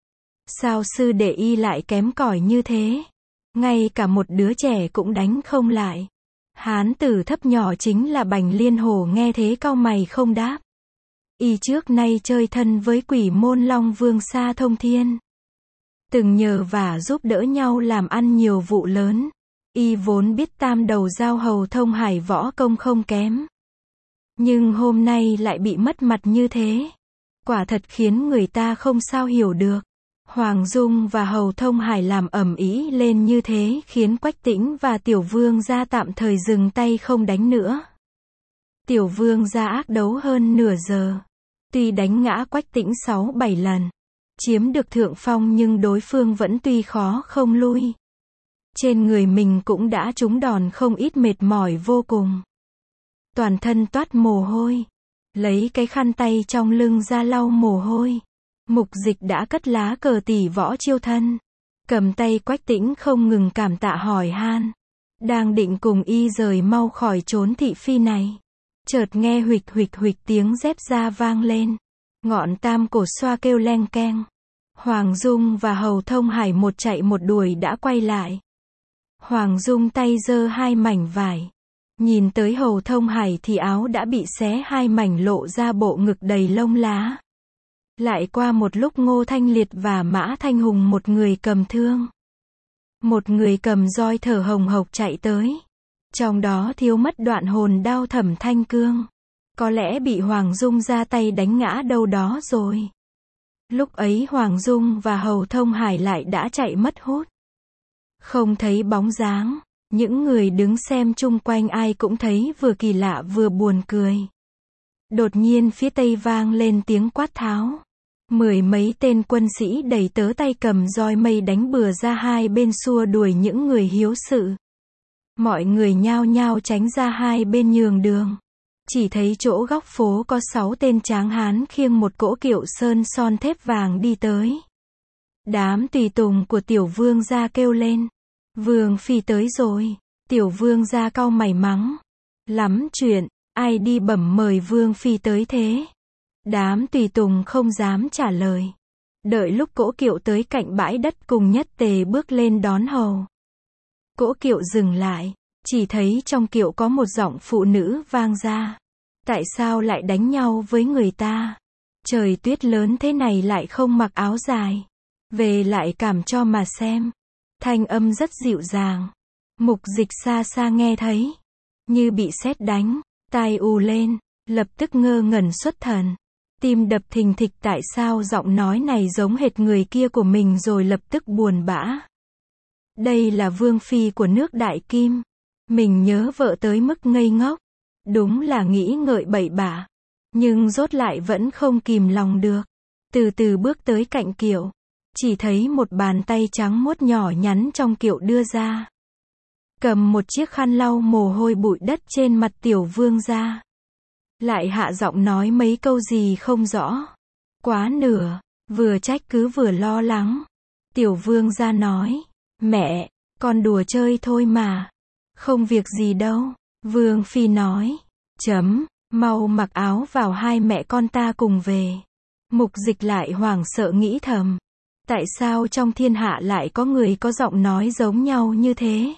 Sao sư đệ y lại kém cỏi như thế? Ngay cả một đứa trẻ cũng đánh không lại. Hán tử thấp nhỏ chính là Bành Liên Hổ nghe thế cau mày không đáp. Y trước nay chơi thân với Quỷ Môn Long Vương xa thông thiên. Từng nhờ vả giúp đỡ nhau làm ăn nhiều vụ lớn. Y vốn biết tam đầu dao Hầu Thông Hải võ công không kém. Nhưng hôm nay lại bị mất mặt như thế. Quả thật khiến người ta không sao hiểu được. Hoàng Dung và Hầu Thông Hải làm ầm ĩ lên như thế khiến Quách Tĩnh và Tiểu Vương gia tạm thời dừng tay không đánh nữa. Tiểu Vương gia ác đấu hơn nửa giờ. Tuy đánh ngã Quách Tĩnh 6-7 lần, chiếm được thượng phong nhưng đối phương vẫn tuy khó không lui. Trên người mình cũng đã trúng đòn không ít, mệt mỏi vô cùng. Toàn thân toát mồ hôi. Lấy cái khăn tay trong lưng ra lau mồ hôi. Mục Dịch đã cất lá cờ tỷ võ chiêu thân. Cầm tay Quách Tĩnh không ngừng cảm tạ hỏi han. Đang định cùng y rời mau khỏi chốn thị phi này. Chợt nghe huỵch huỵch huỵch tiếng dép da vang lên. Ngọn tam cổ xoa kêu leng keng. Hoàng Dung và Hầu Thông Hải một chạy một đuổi đã quay lại. Hoàng Dung tay giơ hai mảnh vải. Nhìn tới Hầu Thông Hải thì áo đã bị xé hai mảnh, lộ ra bộ ngực đầy lông lá. Lại qua một lúc Ngô Thanh Liệt và Mã Thanh Hùng, một người cầm thương, một người cầm roi, thở hồng hộc chạy tới. Trong đó thiếu mất đoạn hồn đao Thẩm Thanh Cương. Có lẽ bị Hoàng Dung ra tay đánh ngã đâu đó rồi. Lúc ấy Hoàng Dung và Hầu Thông Hải lại đã chạy mất hút. Không thấy bóng dáng. Những người đứng xem chung quanh ai cũng thấy vừa kỳ lạ vừa buồn cười. Đột nhiên phía tây vang lên tiếng quát tháo. 10 mấy tên quân sĩ đầy tớ tay cầm roi mây đánh bừa ra hai bên, xua đuổi những người hiếu sự. Mọi người nhao nhao tránh ra hai bên nhường đường. Chỉ thấy chỗ góc phố có 6 tên tráng hán khiêng một cỗ kiệu sơn son thép vàng đi tới. Đám tùy tùng của Tiểu Vương gia kêu lên. Vương phi tới rồi. Tiểu Vương gia cau mày mắng. Lắm chuyện, ai đi bẩm mời Vương phi tới thế? Đám tùy tùng không dám trả lời. Đợi lúc cỗ kiệu tới cạnh bãi đất, cùng nhất tề bước lên đón hầu. Cỗ kiệu dừng lại, chỉ thấy trong kiệu có một giọng phụ nữ vang ra. Tại sao lại đánh nhau với người ta? Trời tuyết lớn thế này lại không mặc áo dài. Về lại cảm cho mà xem. Thanh âm rất dịu dàng. Mục Dịch xa xa nghe thấy, như bị sét đánh, tai ù lên, lập tức ngơ ngẩn xuất thần. Tim đập thình thịch, tại sao giọng nói này giống hệt người kia của mình, rồi lập tức buồn bã. Đây là Vương phi của nước Đại Kim. Mình nhớ vợ tới mức ngây ngốc. Đúng là nghĩ ngợi bậy bạ. Nhưng rốt lại vẫn không kìm lòng được. Từ từ bước tới cạnh kiệu. Chỉ thấy một bàn tay trắng muốt nhỏ nhắn trong kiệu đưa ra. Cầm một chiếc khăn lau mồ hôi bụi đất trên mặt Tiểu Vương gia. Lại hạ giọng nói mấy câu gì không rõ. Quá nửa, vừa trách cứ vừa lo lắng. Tiểu Vương gia nói. Mẹ, con đùa chơi thôi mà. Không việc gì đâu. Vương phi nói. Mau mặc áo vào, hai mẹ con ta cùng về. Mục Dịch lại hoảng sợ nghĩ thầm. Tại sao trong thiên hạ lại có người có giọng nói giống nhau như thế?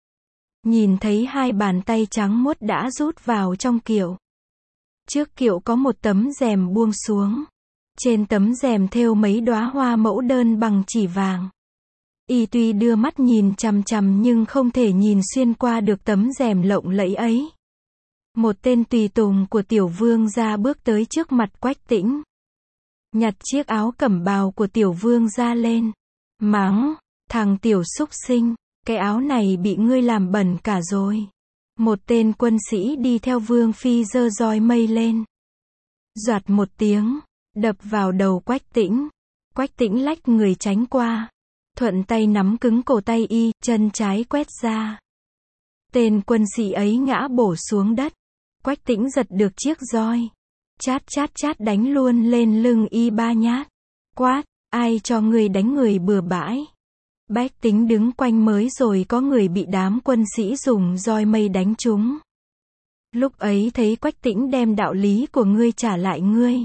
Nhìn thấy hai bàn tay trắng muốt đã rút vào trong kiệu. Trước kiệu có một tấm rèm buông xuống. Trên tấm rèm thêu mấy đóa hoa mẫu đơn bằng chỉ vàng. Y tuy đưa mắt nhìn chằm chằm nhưng không thể nhìn xuyên qua được tấm rèm lộng lẫy ấy. Một tên tùy tùng của Tiểu Vương gia bước tới trước mặt Quách Tĩnh. Nhặt chiếc áo cẩm bào của Tiểu Vương gia lên. Mắng, thằng tiểu súc sinh, cái áo này bị ngươi làm bẩn cả rồi. Một tên quân sĩ đi theo Vương phi giơ roi mây lên. Doạt một tiếng, đập vào đầu Quách Tĩnh. Quách Tĩnh lách người tránh qua. Thuận tay nắm cứng cổ tay y, chân trái quét ra. Tên quân sĩ ấy ngã bổ xuống đất. Quách Tĩnh giật được chiếc roi. Chát chát chát đánh luôn lên lưng y 3 nhát. Quát, ai cho ngươi đánh người bừa bãi? Bách tính đứng quanh mới rồi có người bị đám quân sĩ dùng roi mây đánh trúng. Lúc ấy thấy Quách Tĩnh đem đạo lý của ngươi trả lại ngươi.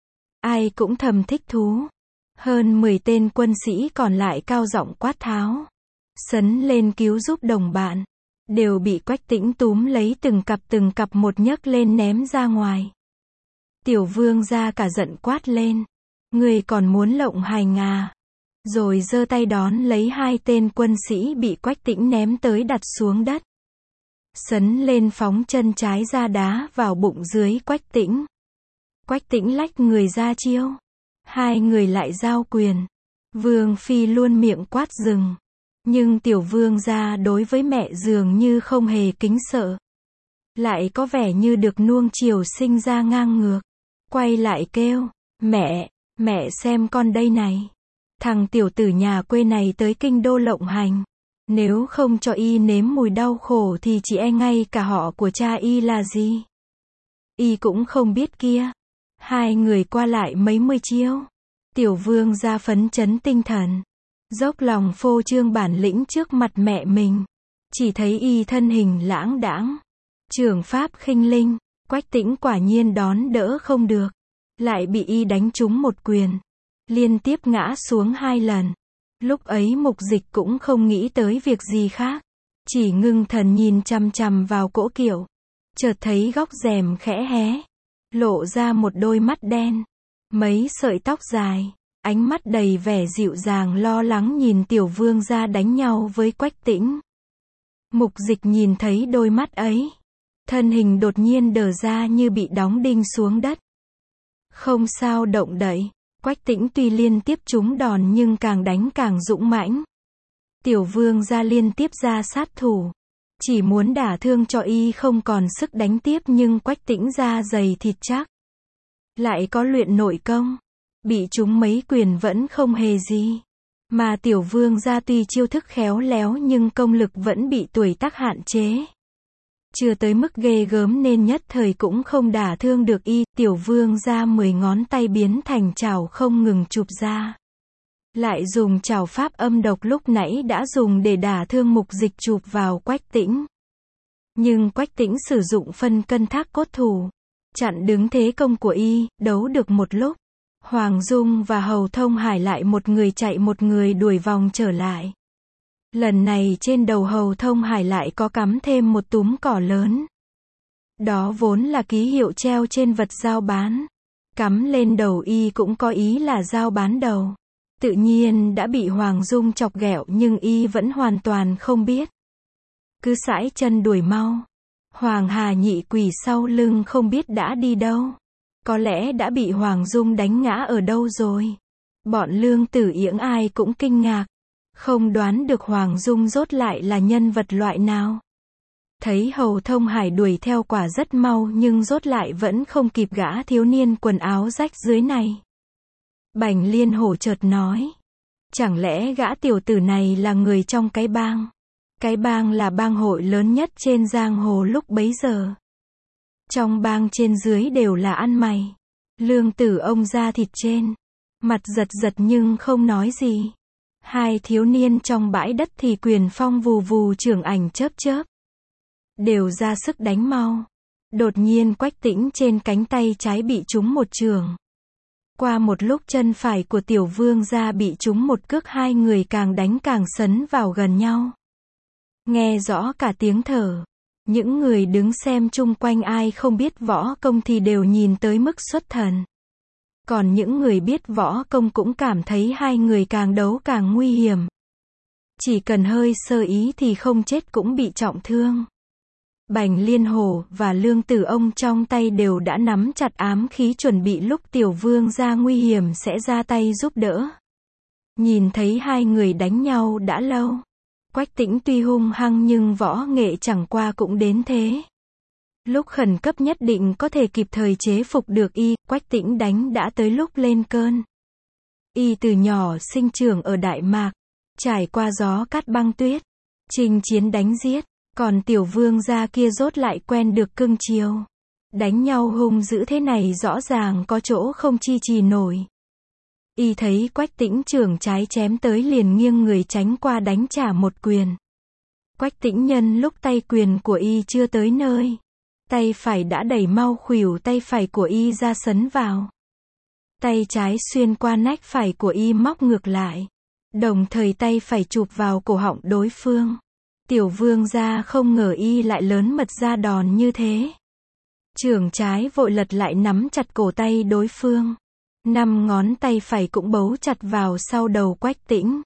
Ai cũng thầm thích thú. Hơn 10 tên quân sĩ còn lại cao giọng quát tháo. Sấn lên cứu giúp đồng bạn. Đều bị Quách Tĩnh túm lấy từng cặp một nhấc lên ném ra ngoài. Tiểu Vương gia cả giận quát lên. Ngươi còn muốn lộng hành à? Rồi giơ tay đón lấy hai tên quân sĩ bị Quách Tĩnh ném tới đặt xuống đất. Sấn lên phóng chân trái ra đá vào bụng dưới Quách Tĩnh. Quách Tĩnh lách người ra chiêu. Hai người lại giao quyền. Vương phi luôn miệng quát dừng. Nhưng tiểu vương gia đối với mẹ dường như không hề kính sợ. Lại có vẻ như được nuông chiều sinh ra ngang ngược. Quay lại kêu, mẹ xem con đây này. Thằng tiểu tử nhà quê này tới kinh đô lộng hành. Nếu không cho y nếm mùi đau khổ thì chỉ e ngay cả họ của cha y là gì. Y cũng không biết kia. Hai người qua lại mấy mươi chiêu. Tiểu vương gia phấn chấn tinh thần. Dốc lòng phô trương bản lĩnh trước mặt mẹ mình. Chỉ thấy y thân hình lãng đãng. Trường pháp khinh linh. Quách Tĩnh quả nhiên đón đỡ không được. Lại bị y đánh trúng một quyền. Liên tiếp ngã xuống 2 lần. Lúc ấy Mục Dịch cũng không nghĩ tới việc gì khác. Chỉ ngưng thần nhìn chằm chằm vào cỗ kiệu. Chợt thấy góc rèm khẽ hé. Lộ ra một đôi mắt đen. Mấy sợi tóc dài. Ánh mắt đầy vẻ dịu dàng lo lắng nhìn tiểu vương gia đánh nhau với Quách Tĩnh. Mục Dịch nhìn thấy đôi mắt ấy. Thân hình đột nhiên đờ ra như bị đóng đinh xuống đất. Không sao động đậy. Quách Tĩnh tuy liên tiếp trúng đòn nhưng càng đánh càng dũng mãnh. Tiểu vương gia liên tiếp ra sát thủ. Chỉ muốn đả thương cho y không còn sức đánh tiếp nhưng Quách Tĩnh da dày thịt chắc. Lại có luyện nội công. Bị trúng mấy quyền vẫn không hề gì. Mà tiểu vương gia tuy chiêu thức khéo léo nhưng công lực vẫn bị tuổi tác hạn chế. Chưa tới mức ghê gớm nên nhất thời cũng không đả thương được y. Tiểu vương gia 10 ngón tay biến thành chảo không ngừng chụp ra. Lại dùng chảo pháp âm độc lúc nãy đã dùng để đả thương Mục Dịch chụp vào Quách Tĩnh. Nhưng Quách Tĩnh sử dụng phân cân thác cốt thủ. Chặn đứng thế công của y, đấu được một lúc. Hoàng Dung và Hầu Thông Hải lại một người chạy một người đuổi vòng trở lại. Lần này trên đầu Hầu Thông Hải lại có cắm thêm một túm cỏ lớn. Đó vốn là ký hiệu treo trên vật giao bán. Cắm lên đầu y cũng có ý là giao bán đầu. Tự nhiên đã bị Hoàng Dung chọc ghẹo nhưng y vẫn hoàn toàn không biết. Cứ sải chân đuổi mau. Hoàng Hà nhị quỷ sau lưng không biết đã đi đâu. Có lẽ đã bị Hoàng Dung đánh ngã ở đâu rồi. Bọn Lương Tử Yễng ai cũng kinh ngạc. Không đoán được Hoàng Dung rốt lại là nhân vật loại nào. Thấy Hầu Thông Hải đuổi theo quả rất mau nhưng rốt lại vẫn không kịp gã thiếu niên quần áo rách dưới này. Bành Liên Hổ chợt nói. Chẳng lẽ gã tiểu tử này là người trong cái bang? Cái bang là bang hội lớn nhất trên giang hồ lúc bấy giờ. Trong bang trên dưới đều là ăn mày. Lương Tử ông da thịt trên. Mặt giật giật nhưng không nói gì. Hai thiếu niên trong bãi đất thì quyền phong vù vù trưởng ảnh chớp chớp. Đều ra sức đánh mau. Đột nhiên Quách Tĩnh trên cánh tay trái bị trúng một chưởng. Qua một lúc chân phải của tiểu vương gia bị trúng một cước, hai người càng đánh càng sấn vào gần nhau. Nghe rõ cả tiếng thở. Những người đứng xem chung quanh ai không biết võ công thì đều nhìn tới mức xuất thần. Còn những người biết võ công cũng cảm thấy hai người càng đấu càng nguy hiểm. Chỉ cần hơi sơ ý thì không chết cũng bị trọng thương. Bành Liên Hổ và Lương Tử ông trong tay đều đã nắm chặt ám khí chuẩn bị lúc tiểu vương gia nguy hiểm sẽ ra tay giúp đỡ. Nhìn thấy hai người đánh nhau đã lâu. Quách Tĩnh tuy hung hăng nhưng võ nghệ chẳng qua cũng đến thế. Lúc khẩn cấp nhất định có thể kịp thời chế phục được y. Quách Tĩnh đánh đã tới lúc lên cơn. Y từ nhỏ sinh trưởng ở Đại Mạc. Trải qua gió cát băng tuyết. Chinh chiến đánh giết. Còn tiểu vương gia kia rốt lại quen được cưng chiều. Đánh nhau hung dữ thế này rõ ràng có chỗ không chi trì nổi. Y thấy Quách Tĩnh chưởng trái chém tới liền nghiêng người tránh qua đánh trả một quyền. Quách Tĩnh nhân lúc tay quyền của y chưa tới nơi. Tay phải đã đẩy mau khuỷu tay phải của y ra sấn vào. Tay trái xuyên qua nách phải của y móc ngược lại. Đồng thời tay phải chụp vào cổ họng đối phương. Tiểu vương gia không ngờ y lại lớn mật ra đòn như thế. Chưởng trái vội lật lại nắm chặt cổ tay đối phương. 5 ngón tay phải cũng bấu chặt vào sau đầu Quách Tĩnh.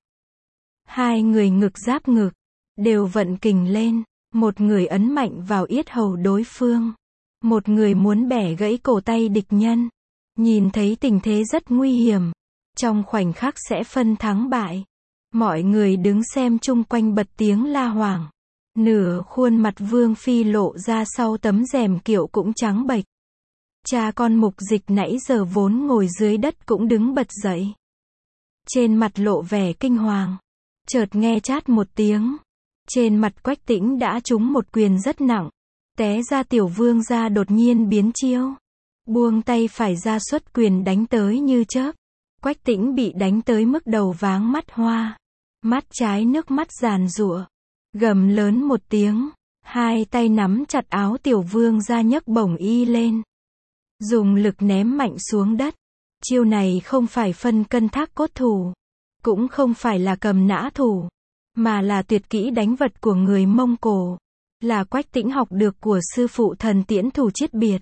Hai người ngực giáp ngực. Đều vận kình lên. Một người ấn mạnh vào yết hầu đối phương. Một người muốn bẻ gãy cổ tay địch nhân. Nhìn thấy tình thế rất nguy hiểm. Trong khoảnh khắc sẽ phân thắng bại. Mọi người đứng xem chung quanh bật tiếng la hoảng. Nửa khuôn mặt Vương Phi lộ ra sau tấm rèm kiệu cũng trắng bệch. Cha con Mục Dịch nãy giờ vốn ngồi dưới đất cũng đứng bật dậy. Trên mặt lộ vẻ kinh hoàng. Chợt nghe chát một tiếng. Trên mặt Quách Tĩnh đã trúng một quyền rất nặng. Té ra tiểu vương gia đột nhiên biến chiêu. Buông tay phải ra xuất quyền đánh tới như chớp. Quách Tĩnh bị đánh tới mức đầu váng mắt hoa. Mắt trái nước mắt giàn giụa. Gầm lớn một tiếng. Hai tay nắm chặt áo tiểu vương gia nhấc bổng y lên. Dùng lực ném mạnh xuống đất. Chiêu này không phải phân cân thác cốt thủ. Cũng không phải là cầm nã thủ. Mà là tuyệt kỹ đánh vật của người Mông Cổ. Là Quách Tĩnh học được của sư phụ Thần Tiễn Thủ Chiết Biệt.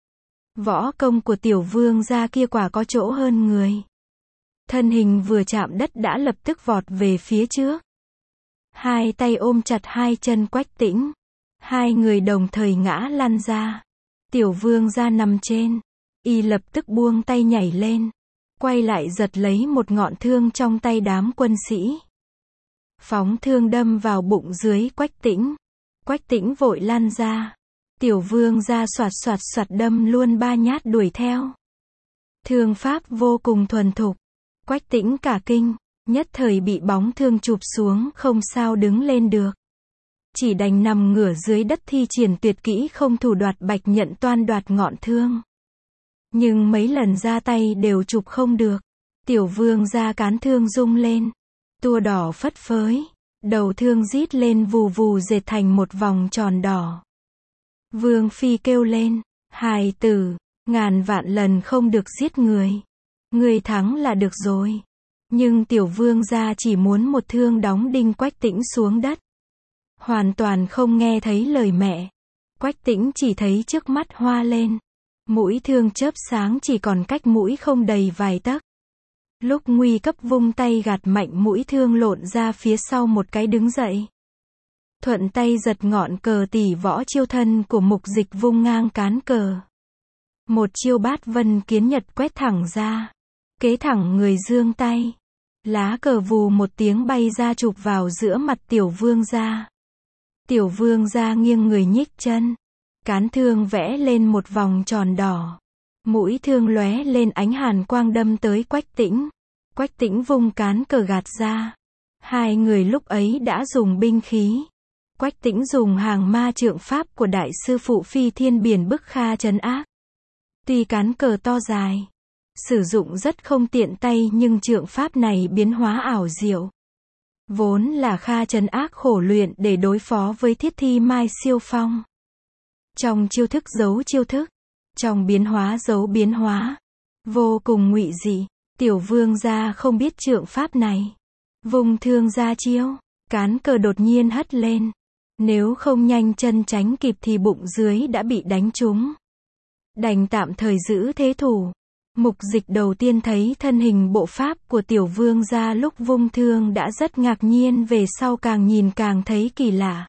Võ công của tiểu vương gia kia quả có chỗ hơn người. Thân hình vừa chạm đất đã lập tức vọt về phía trước. Hai tay ôm chặt hai chân Quách Tĩnh. Hai người đồng thời ngã lăn ra. Tiểu vương gia nằm trên. Y lập tức buông tay nhảy lên. Quay lại giật lấy một ngọn thương trong tay đám quân sĩ. Phóng thương đâm vào bụng dưới Quách Tĩnh. Quách Tĩnh vội lăn ra. Tiểu vương gia xoạt xoạt xoạt đâm luôn 3 nhát đuổi theo. Thương pháp vô cùng thuần thục. Quách Tĩnh cả kinh, nhất thời bị bóng thương chụp xuống không sao đứng lên được. Chỉ đành nằm ngửa dưới đất thi triển tuyệt kỹ không thủ đoạt bạch nhận toan đoạt ngọn thương. Nhưng mấy lần ra tay đều chụp không được. Tiểu vương gia cán thương rung lên. Tua đỏ phất phới. Đầu thương rít lên vù vù dệt thành một vòng tròn đỏ. Vương Phi kêu lên. Hài tử, ngàn vạn lần không được giết người. Người thắng là được rồi. Nhưng tiểu vương gia chỉ muốn một thương đóng đinh Quách Tĩnh xuống đất. Hoàn toàn không nghe thấy lời mẹ. Quách Tĩnh chỉ thấy trước mắt hoa lên. Mũi thương chớp sáng chỉ còn cách mũi không đầy vài tấc. Lúc nguy cấp vung tay gạt mạnh mũi thương lộn ra phía sau một cái đứng dậy. Thuận tay giật ngọn cờ tỷ võ chiêu thân của Mục Dịch vung ngang cán cờ. Một chiêu bát vân kiến nhật quét thẳng ra. Kế thẳng người giương tay. Lá cờ vù một tiếng bay ra chụp vào giữa mặt tiểu vương gia. Tiểu vương gia nghiêng người nhích chân. Cán thương vẽ lên một vòng tròn đỏ. Mũi thương lóe lên ánh hàn quang đâm tới Quách Tĩnh. Quách Tĩnh vung cán cờ gạt ra. Hai người lúc ấy đã dùng binh khí. Quách Tĩnh dùng hàng ma trượng pháp của đại sư phụ Phi Thiên Biển Bức Kha trấn ác. Tuy cán cờ to dài, sử dụng rất không tiện tay nhưng trượng pháp này biến hóa ảo diệu. Vốn là Kha trấn ác khổ luyện để đối phó với Thiết Thi Mai Siêu Phong. Trong chiêu thức giấu chiêu thức, trong biến hóa giấu biến hóa, vô cùng ngụy dị. Tiểu vương gia không biết trượng pháp này. Vùng thương ra chiêu, cán cờ đột nhiên hất lên. Nếu không nhanh chân tránh kịp thì bụng dưới đã bị đánh trúng. Đành tạm thời giữ thế thủ. Mục Dịch đầu tiên thấy thân hình bộ pháp của tiểu vương gia lúc vung thương đã rất ngạc nhiên, về sau càng nhìn càng thấy kỳ lạ.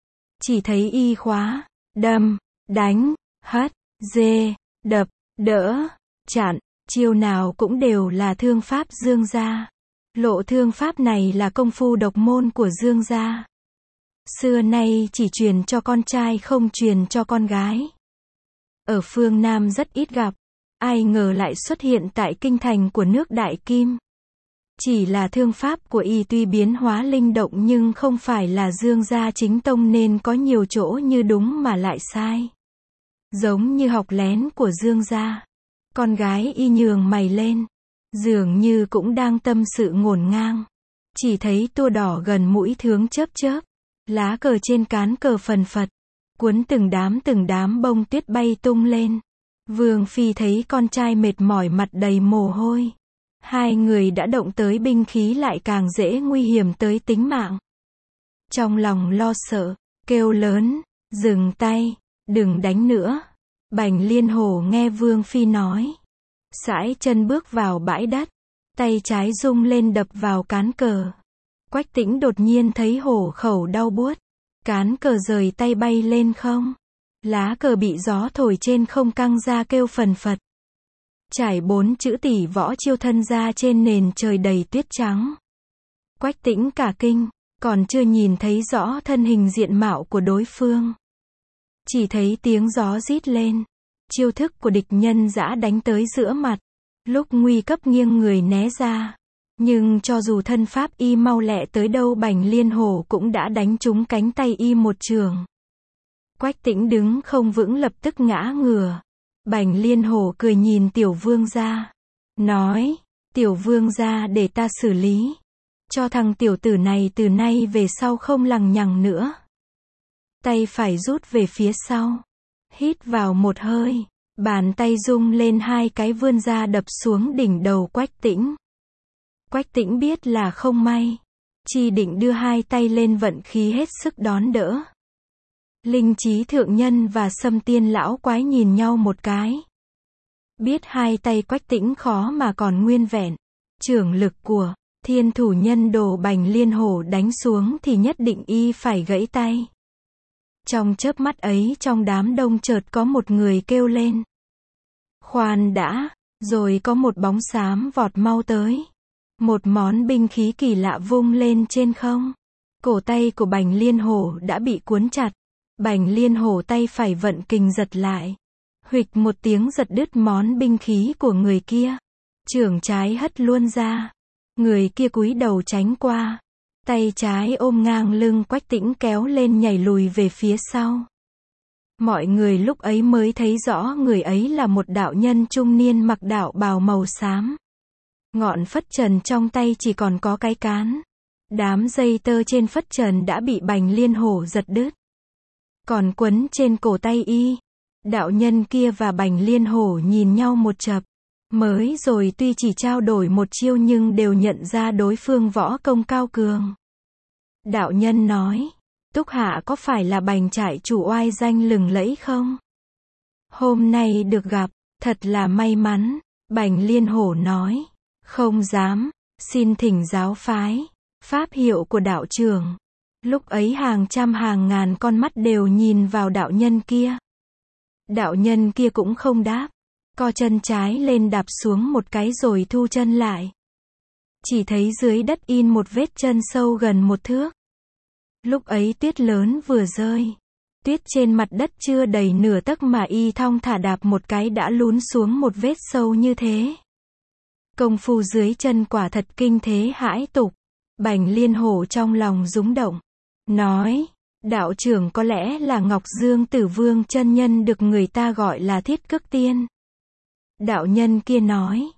Chỉ thấy y khóa, đâm, đánh, hất, dê, đập, đỡ, chặn, chiêu nào cũng đều là thương pháp Dương gia. Lộ thương pháp này là công phu độc môn của Dương gia. Xưa nay chỉ truyền cho con trai không truyền cho con gái. Ở phương Nam rất ít gặp. Ai ngờ lại xuất hiện tại kinh thành của nước Đại Kim. Chỉ là thương pháp của y tuy biến hóa linh động nhưng không phải là Dương gia chính tông nên có nhiều chỗ như đúng mà lại sai. Giống như học lén của Dương gia. Con gái y nhường mày lên. Dường như cũng đang tâm sự ngổn ngang. Chỉ thấy tua đỏ gần mũi thương chớp chớp. Lá cờ trên cán cờ phần phật. Cuốn từng đám bông tuyết bay tung lên. Vương Phi thấy con trai mệt mỏi mặt đầy mồ hôi. Hai người đã động tới binh khí lại càng dễ nguy hiểm tới tính mạng. Trong lòng lo sợ, kêu lớn, dừng tay, đừng đánh nữa. Bành Liên Hổ nghe Vương Phi nói. Sải chân bước vào bãi đất. Tay trái rung lên đập vào cán cờ. Quách Tĩnh đột nhiên thấy hổ khẩu đau buốt. Cán cờ rời tay bay lên không. Lá cờ bị gió thổi trên không căng ra kêu phần phật. trải 4 chữ tỷ võ chiêu thân ra trên nền trời đầy tuyết trắng. Quách Tĩnh cả kinh, còn chưa nhìn thấy rõ thân hình diện mạo của đối phương. Chỉ thấy tiếng gió rít lên. Chiêu thức của địch nhân dã đánh tới giữa mặt. Lúc nguy cấp nghiêng người né ra. Nhưng cho dù thân pháp y mau lẹ tới đâu, Bành Liên Hổ cũng đã đánh trúng cánh tay y một chưởng. Quách Tĩnh đứng không vững lập tức ngã ngửa. Bành Liên Hổ cười nhìn Tiểu Vương gia. Nói, Tiểu Vương gia để ta xử lý. Cho thằng tiểu tử này từ nay về sau không lằng nhằng nữa. Tay phải rút về phía sau. Hít vào một hơi. Bàn tay rung lên 2 cái vươn ra đập xuống đỉnh đầu Quách Tĩnh. Quách Tĩnh biết là không may. Chỉ định đưa 2 tay lên vận khí hết sức đón đỡ. Linh Trí Thượng Nhân và Sâm Tiên Lão Quái nhìn nhau một cái. Biết 2 tay Quách Tĩnh khó mà còn nguyên vẹn. Chưởng lực của Thiên Thủ Nhân Đồ Bành Liên Hổ đánh xuống thì nhất định y phải gãy tay. Trong chớp mắt ấy, trong đám đông chợt có một người kêu lên. Khoan đã, rồi có một bóng xám vọt mau tới. Một món binh khí kỳ lạ vung lên trên không. Cổ tay của Bành Liên Hổ đã bị cuốn chặt. Bành Liên Hổ tay phải vận kình giật lại. Huỵch một tiếng giật đứt món binh khí của người kia. Chưởng trái hất luôn ra. Người kia cúi đầu tránh qua. Tay trái ôm ngang lưng Quách Tĩnh kéo lên nhảy lùi về phía sau. Mọi người lúc ấy mới thấy rõ người ấy là một đạo nhân trung niên mặc đạo bào màu xám. Ngọn phất trần trong tay chỉ còn có cái cán. Đám dây tơ trên phất trần đã bị Bành Liên Hổ giật đứt. Còn quấn trên cổ tay y. Đạo nhân kia và Bành Liên Hổ nhìn nhau một chập. Mới rồi tuy chỉ trao đổi một chiêu nhưng đều nhận ra đối phương võ công cao cường. Đạo nhân nói, Túc Hạ có phải là Bành trại chủ oai danh lừng lẫy không? Hôm nay được gặp, thật là may mắn. Bành Liên Hổ nói, không dám, xin thỉnh giáo phái, pháp hiệu của đạo trưởng. Lúc ấy hàng trăm hàng ngàn con mắt đều nhìn vào đạo nhân kia. Đạo nhân kia cũng không đáp. Co chân trái lên đạp xuống một cái rồi thu chân lại. Chỉ thấy dưới đất in một vết chân sâu gần 1 thước. Lúc ấy tuyết lớn vừa rơi. Tuyết trên mặt đất chưa đầy nửa tấc mà y thong thả đạp một cái đã lún xuống một vết sâu như thế. Công phu dưới chân quả thật kinh thế hãi tục. Bành Liên Hổ trong lòng rúng động. Nói, đạo trưởng có lẽ là Ngọc Dương Tử Vương chân nhân được người ta gọi là Thiết Cước Tiên. Đạo nhân kia nói,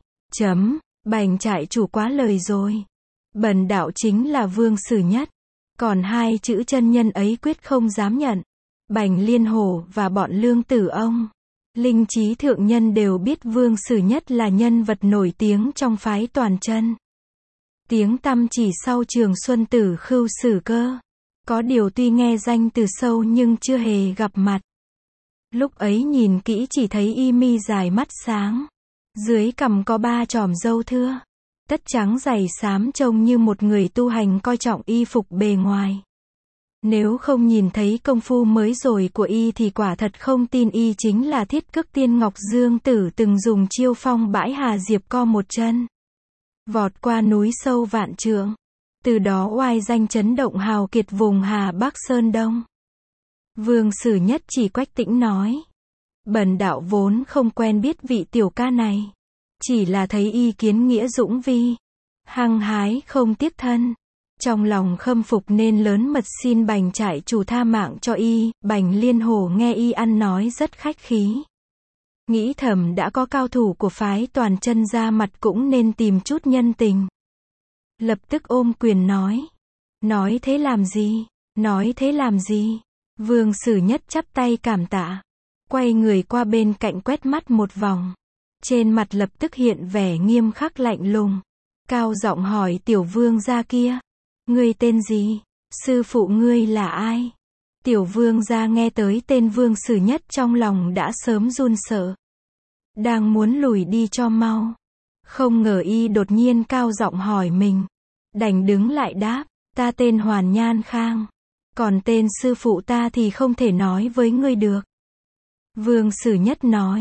Bành trại chủ quá lời rồi. Bần đạo chính là Vương Sử Nhất. Còn 2 chữ chân nhân ấy quyết không dám nhận. Bành Liên Hổ và bọn lương tử ông, Linh Trí Thượng Nhân đều biết Vương Sử Nhất là nhân vật nổi tiếng trong phái Toàn Chân. Tiếng tăm chỉ sau Trường Xuân Tử Khưu Sử Cơ. Có điều tuy nghe danh từ sâu nhưng chưa hề gặp mặt. Lúc ấy nhìn kỹ chỉ thấy y mi dài mắt sáng. Dưới cằm có 3 chòm râu thưa. Tất trắng dày xám trông như một người tu hành coi trọng y phục bề ngoài. Nếu không nhìn thấy công phu mới rồi của y thì quả thật không tin y chính là Thiết Cước Tiên Ngọc Dương Tử từng dùng chiêu phong bãi Hà Diệp Co một chân. Vọt qua núi sâu vạn trượng. Từ đó oai danh chấn động hào kiệt vùng Hà Bắc Sơn Đông. Vương Sử Nhất chỉ Quách Tĩnh nói. Bần đạo vốn không quen biết vị tiểu ca này. Chỉ là thấy y kiến nghĩa dũng vi. Hăng hái không tiếc thân. Trong lòng khâm phục nên lớn mật xin Bành trại chủ tha mạng cho y. Bành Liên Hổ nghe y ăn nói rất khách khí. Nghĩ thầm đã có cao thủ của phái Toàn Chân ra mặt cũng nên tìm chút nhân tình. Lập tức ôm quyền nói. Nói thế làm gì? Nói thế làm gì? Vương Sử Nhất chắp tay cảm tạ. Quay người qua bên cạnh quét mắt một vòng. Trên mặt lập tức hiện vẻ nghiêm khắc lạnh lùng. Cao giọng hỏi tiểu vương gia kia. Ngươi tên gì? Sư phụ ngươi là ai? Tiểu vương gia nghe tới tên Vương Sử Nhất trong lòng đã sớm run sợ. Đang muốn lùi đi cho mau. Không ngờ y đột nhiên cao giọng hỏi mình. Đành đứng lại đáp. Ta tên Hoàn Nhan Khang. Còn tên sư phụ ta thì không thể nói với ngươi được. Vương Sử Nhất nói.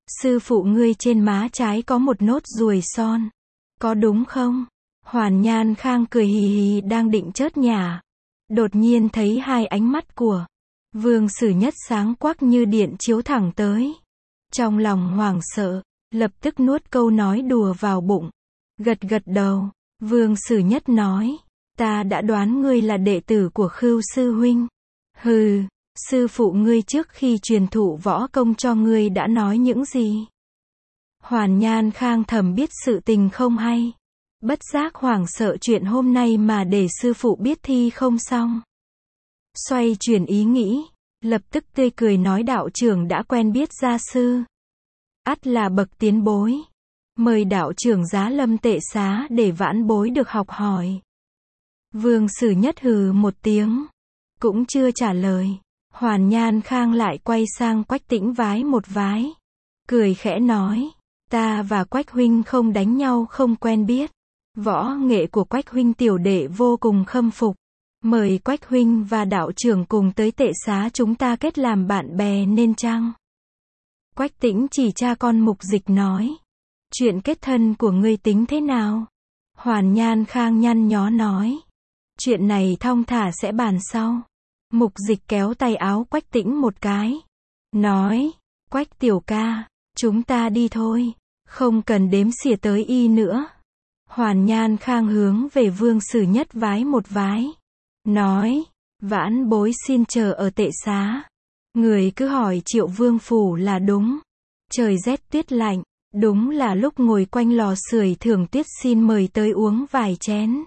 sư phụ ngươi trên má trái có một nốt ruồi son. Có đúng không? Hoàn Nhan Khang cười hì hì đang định chớt nhả. Đột nhiên thấy hai ánh mắt của Vương Sử Nhất sáng quắc như điện chiếu thẳng tới. Trong lòng hoảng sợ, lập tức nuốt câu nói đùa vào bụng. Gật gật đầu, Vương Sử Nhất nói, ta đã đoán ngươi là đệ tử của Khưu sư huynh. Hừ, sư phụ ngươi trước khi truyền thụ võ công cho ngươi đã nói những gì? Hoàn Nhan Khang thầm biết sự tình không hay. Bất giác hoảng sợ chuyện hôm nay mà để sư phụ biết thi không xong. Xoay chuyển ý nghĩ, lập tức tươi cười nói đạo trưởng đã quen biết gia sư. Ắt là bậc tiến bối. Mời đạo trưởng giá lâm tệ xá để vãn bối được học hỏi. Vương Sử Nhất hừ một tiếng. Cũng chưa trả lời. Hoàn Nhan Khang lại quay sang Quách Tĩnh vái một vái. Cười khẽ nói. Ta và Quách huynh không đánh nhau không quen biết. Võ nghệ của Quách huynh tiểu đệ vô cùng khâm phục. Mời Quách huynh và đạo trưởng cùng tới tệ xá chúng ta kết làm bạn bè nên chăng? Quách Tĩnh chỉ cha con Mục Dịch nói. Chuyện kết thân của ngươi tính thế nào? Hoàn Nhan Khang nhăn nhó nói. Chuyện này thong thả sẽ bàn sau. Mục Dịch kéo tay áo Quách Tĩnh một cái. Nói, Quách tiểu ca, chúng ta đi thôi. Không cần đếm xỉa tới y nữa. Hoàn Nhan Khang hướng về Vương Sử Nhất vái một vái. Nói, vãn bối xin chờ ở tệ xá. Người cứ hỏi Triệu Vương phủ là đúng. Trời rét tuyết lạnh, đúng là lúc ngồi quanh lò sưởi thưởng tuyết xin mời tới uống vài chén.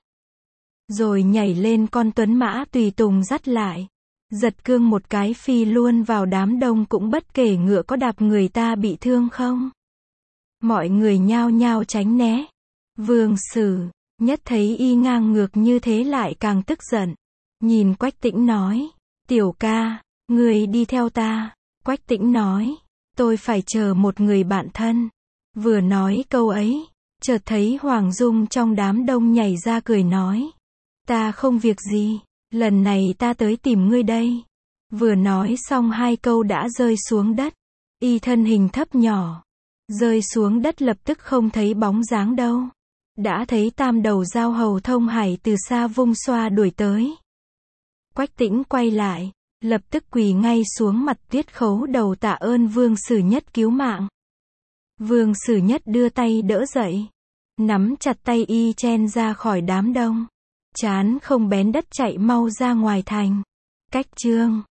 Rồi nhảy lên con tuấn mã tùy tùng dắt lại. Giật cương một cái phi luôn vào đám đông cũng bất kể ngựa có đạp người ta bị thương không. Mọi người nhao nhao tránh né. Vương Sử Nhất thấy y ngang ngược như thế lại càng tức giận. Nhìn Quách Tĩnh nói, tiểu ca, người đi theo ta. Quách Tĩnh nói, tôi phải chờ một người bạn thân. Vừa nói câu ấy, chợt thấy Hoàng Dung trong đám đông nhảy ra cười nói, ta không việc gì, lần này ta tới tìm ngươi đây. Vừa nói xong hai câu đã rơi xuống đất. Y thân hình thấp nhỏ, rơi xuống đất lập tức không thấy bóng dáng đâu. Đã thấy tam đầu giao hầu Thông Hải từ xa vung xoa đuổi tới. Quách Tĩnh quay lại, lập tức quỳ ngay xuống mặt tuyết khấu đầu tạ ơn Vương Sử Nhất cứu mạng. Vương Sử Nhất đưa tay đỡ dậy, nắm chặt tay y chen ra khỏi đám đông. Chán không bén đất chạy mau ra ngoài thành. Cách chương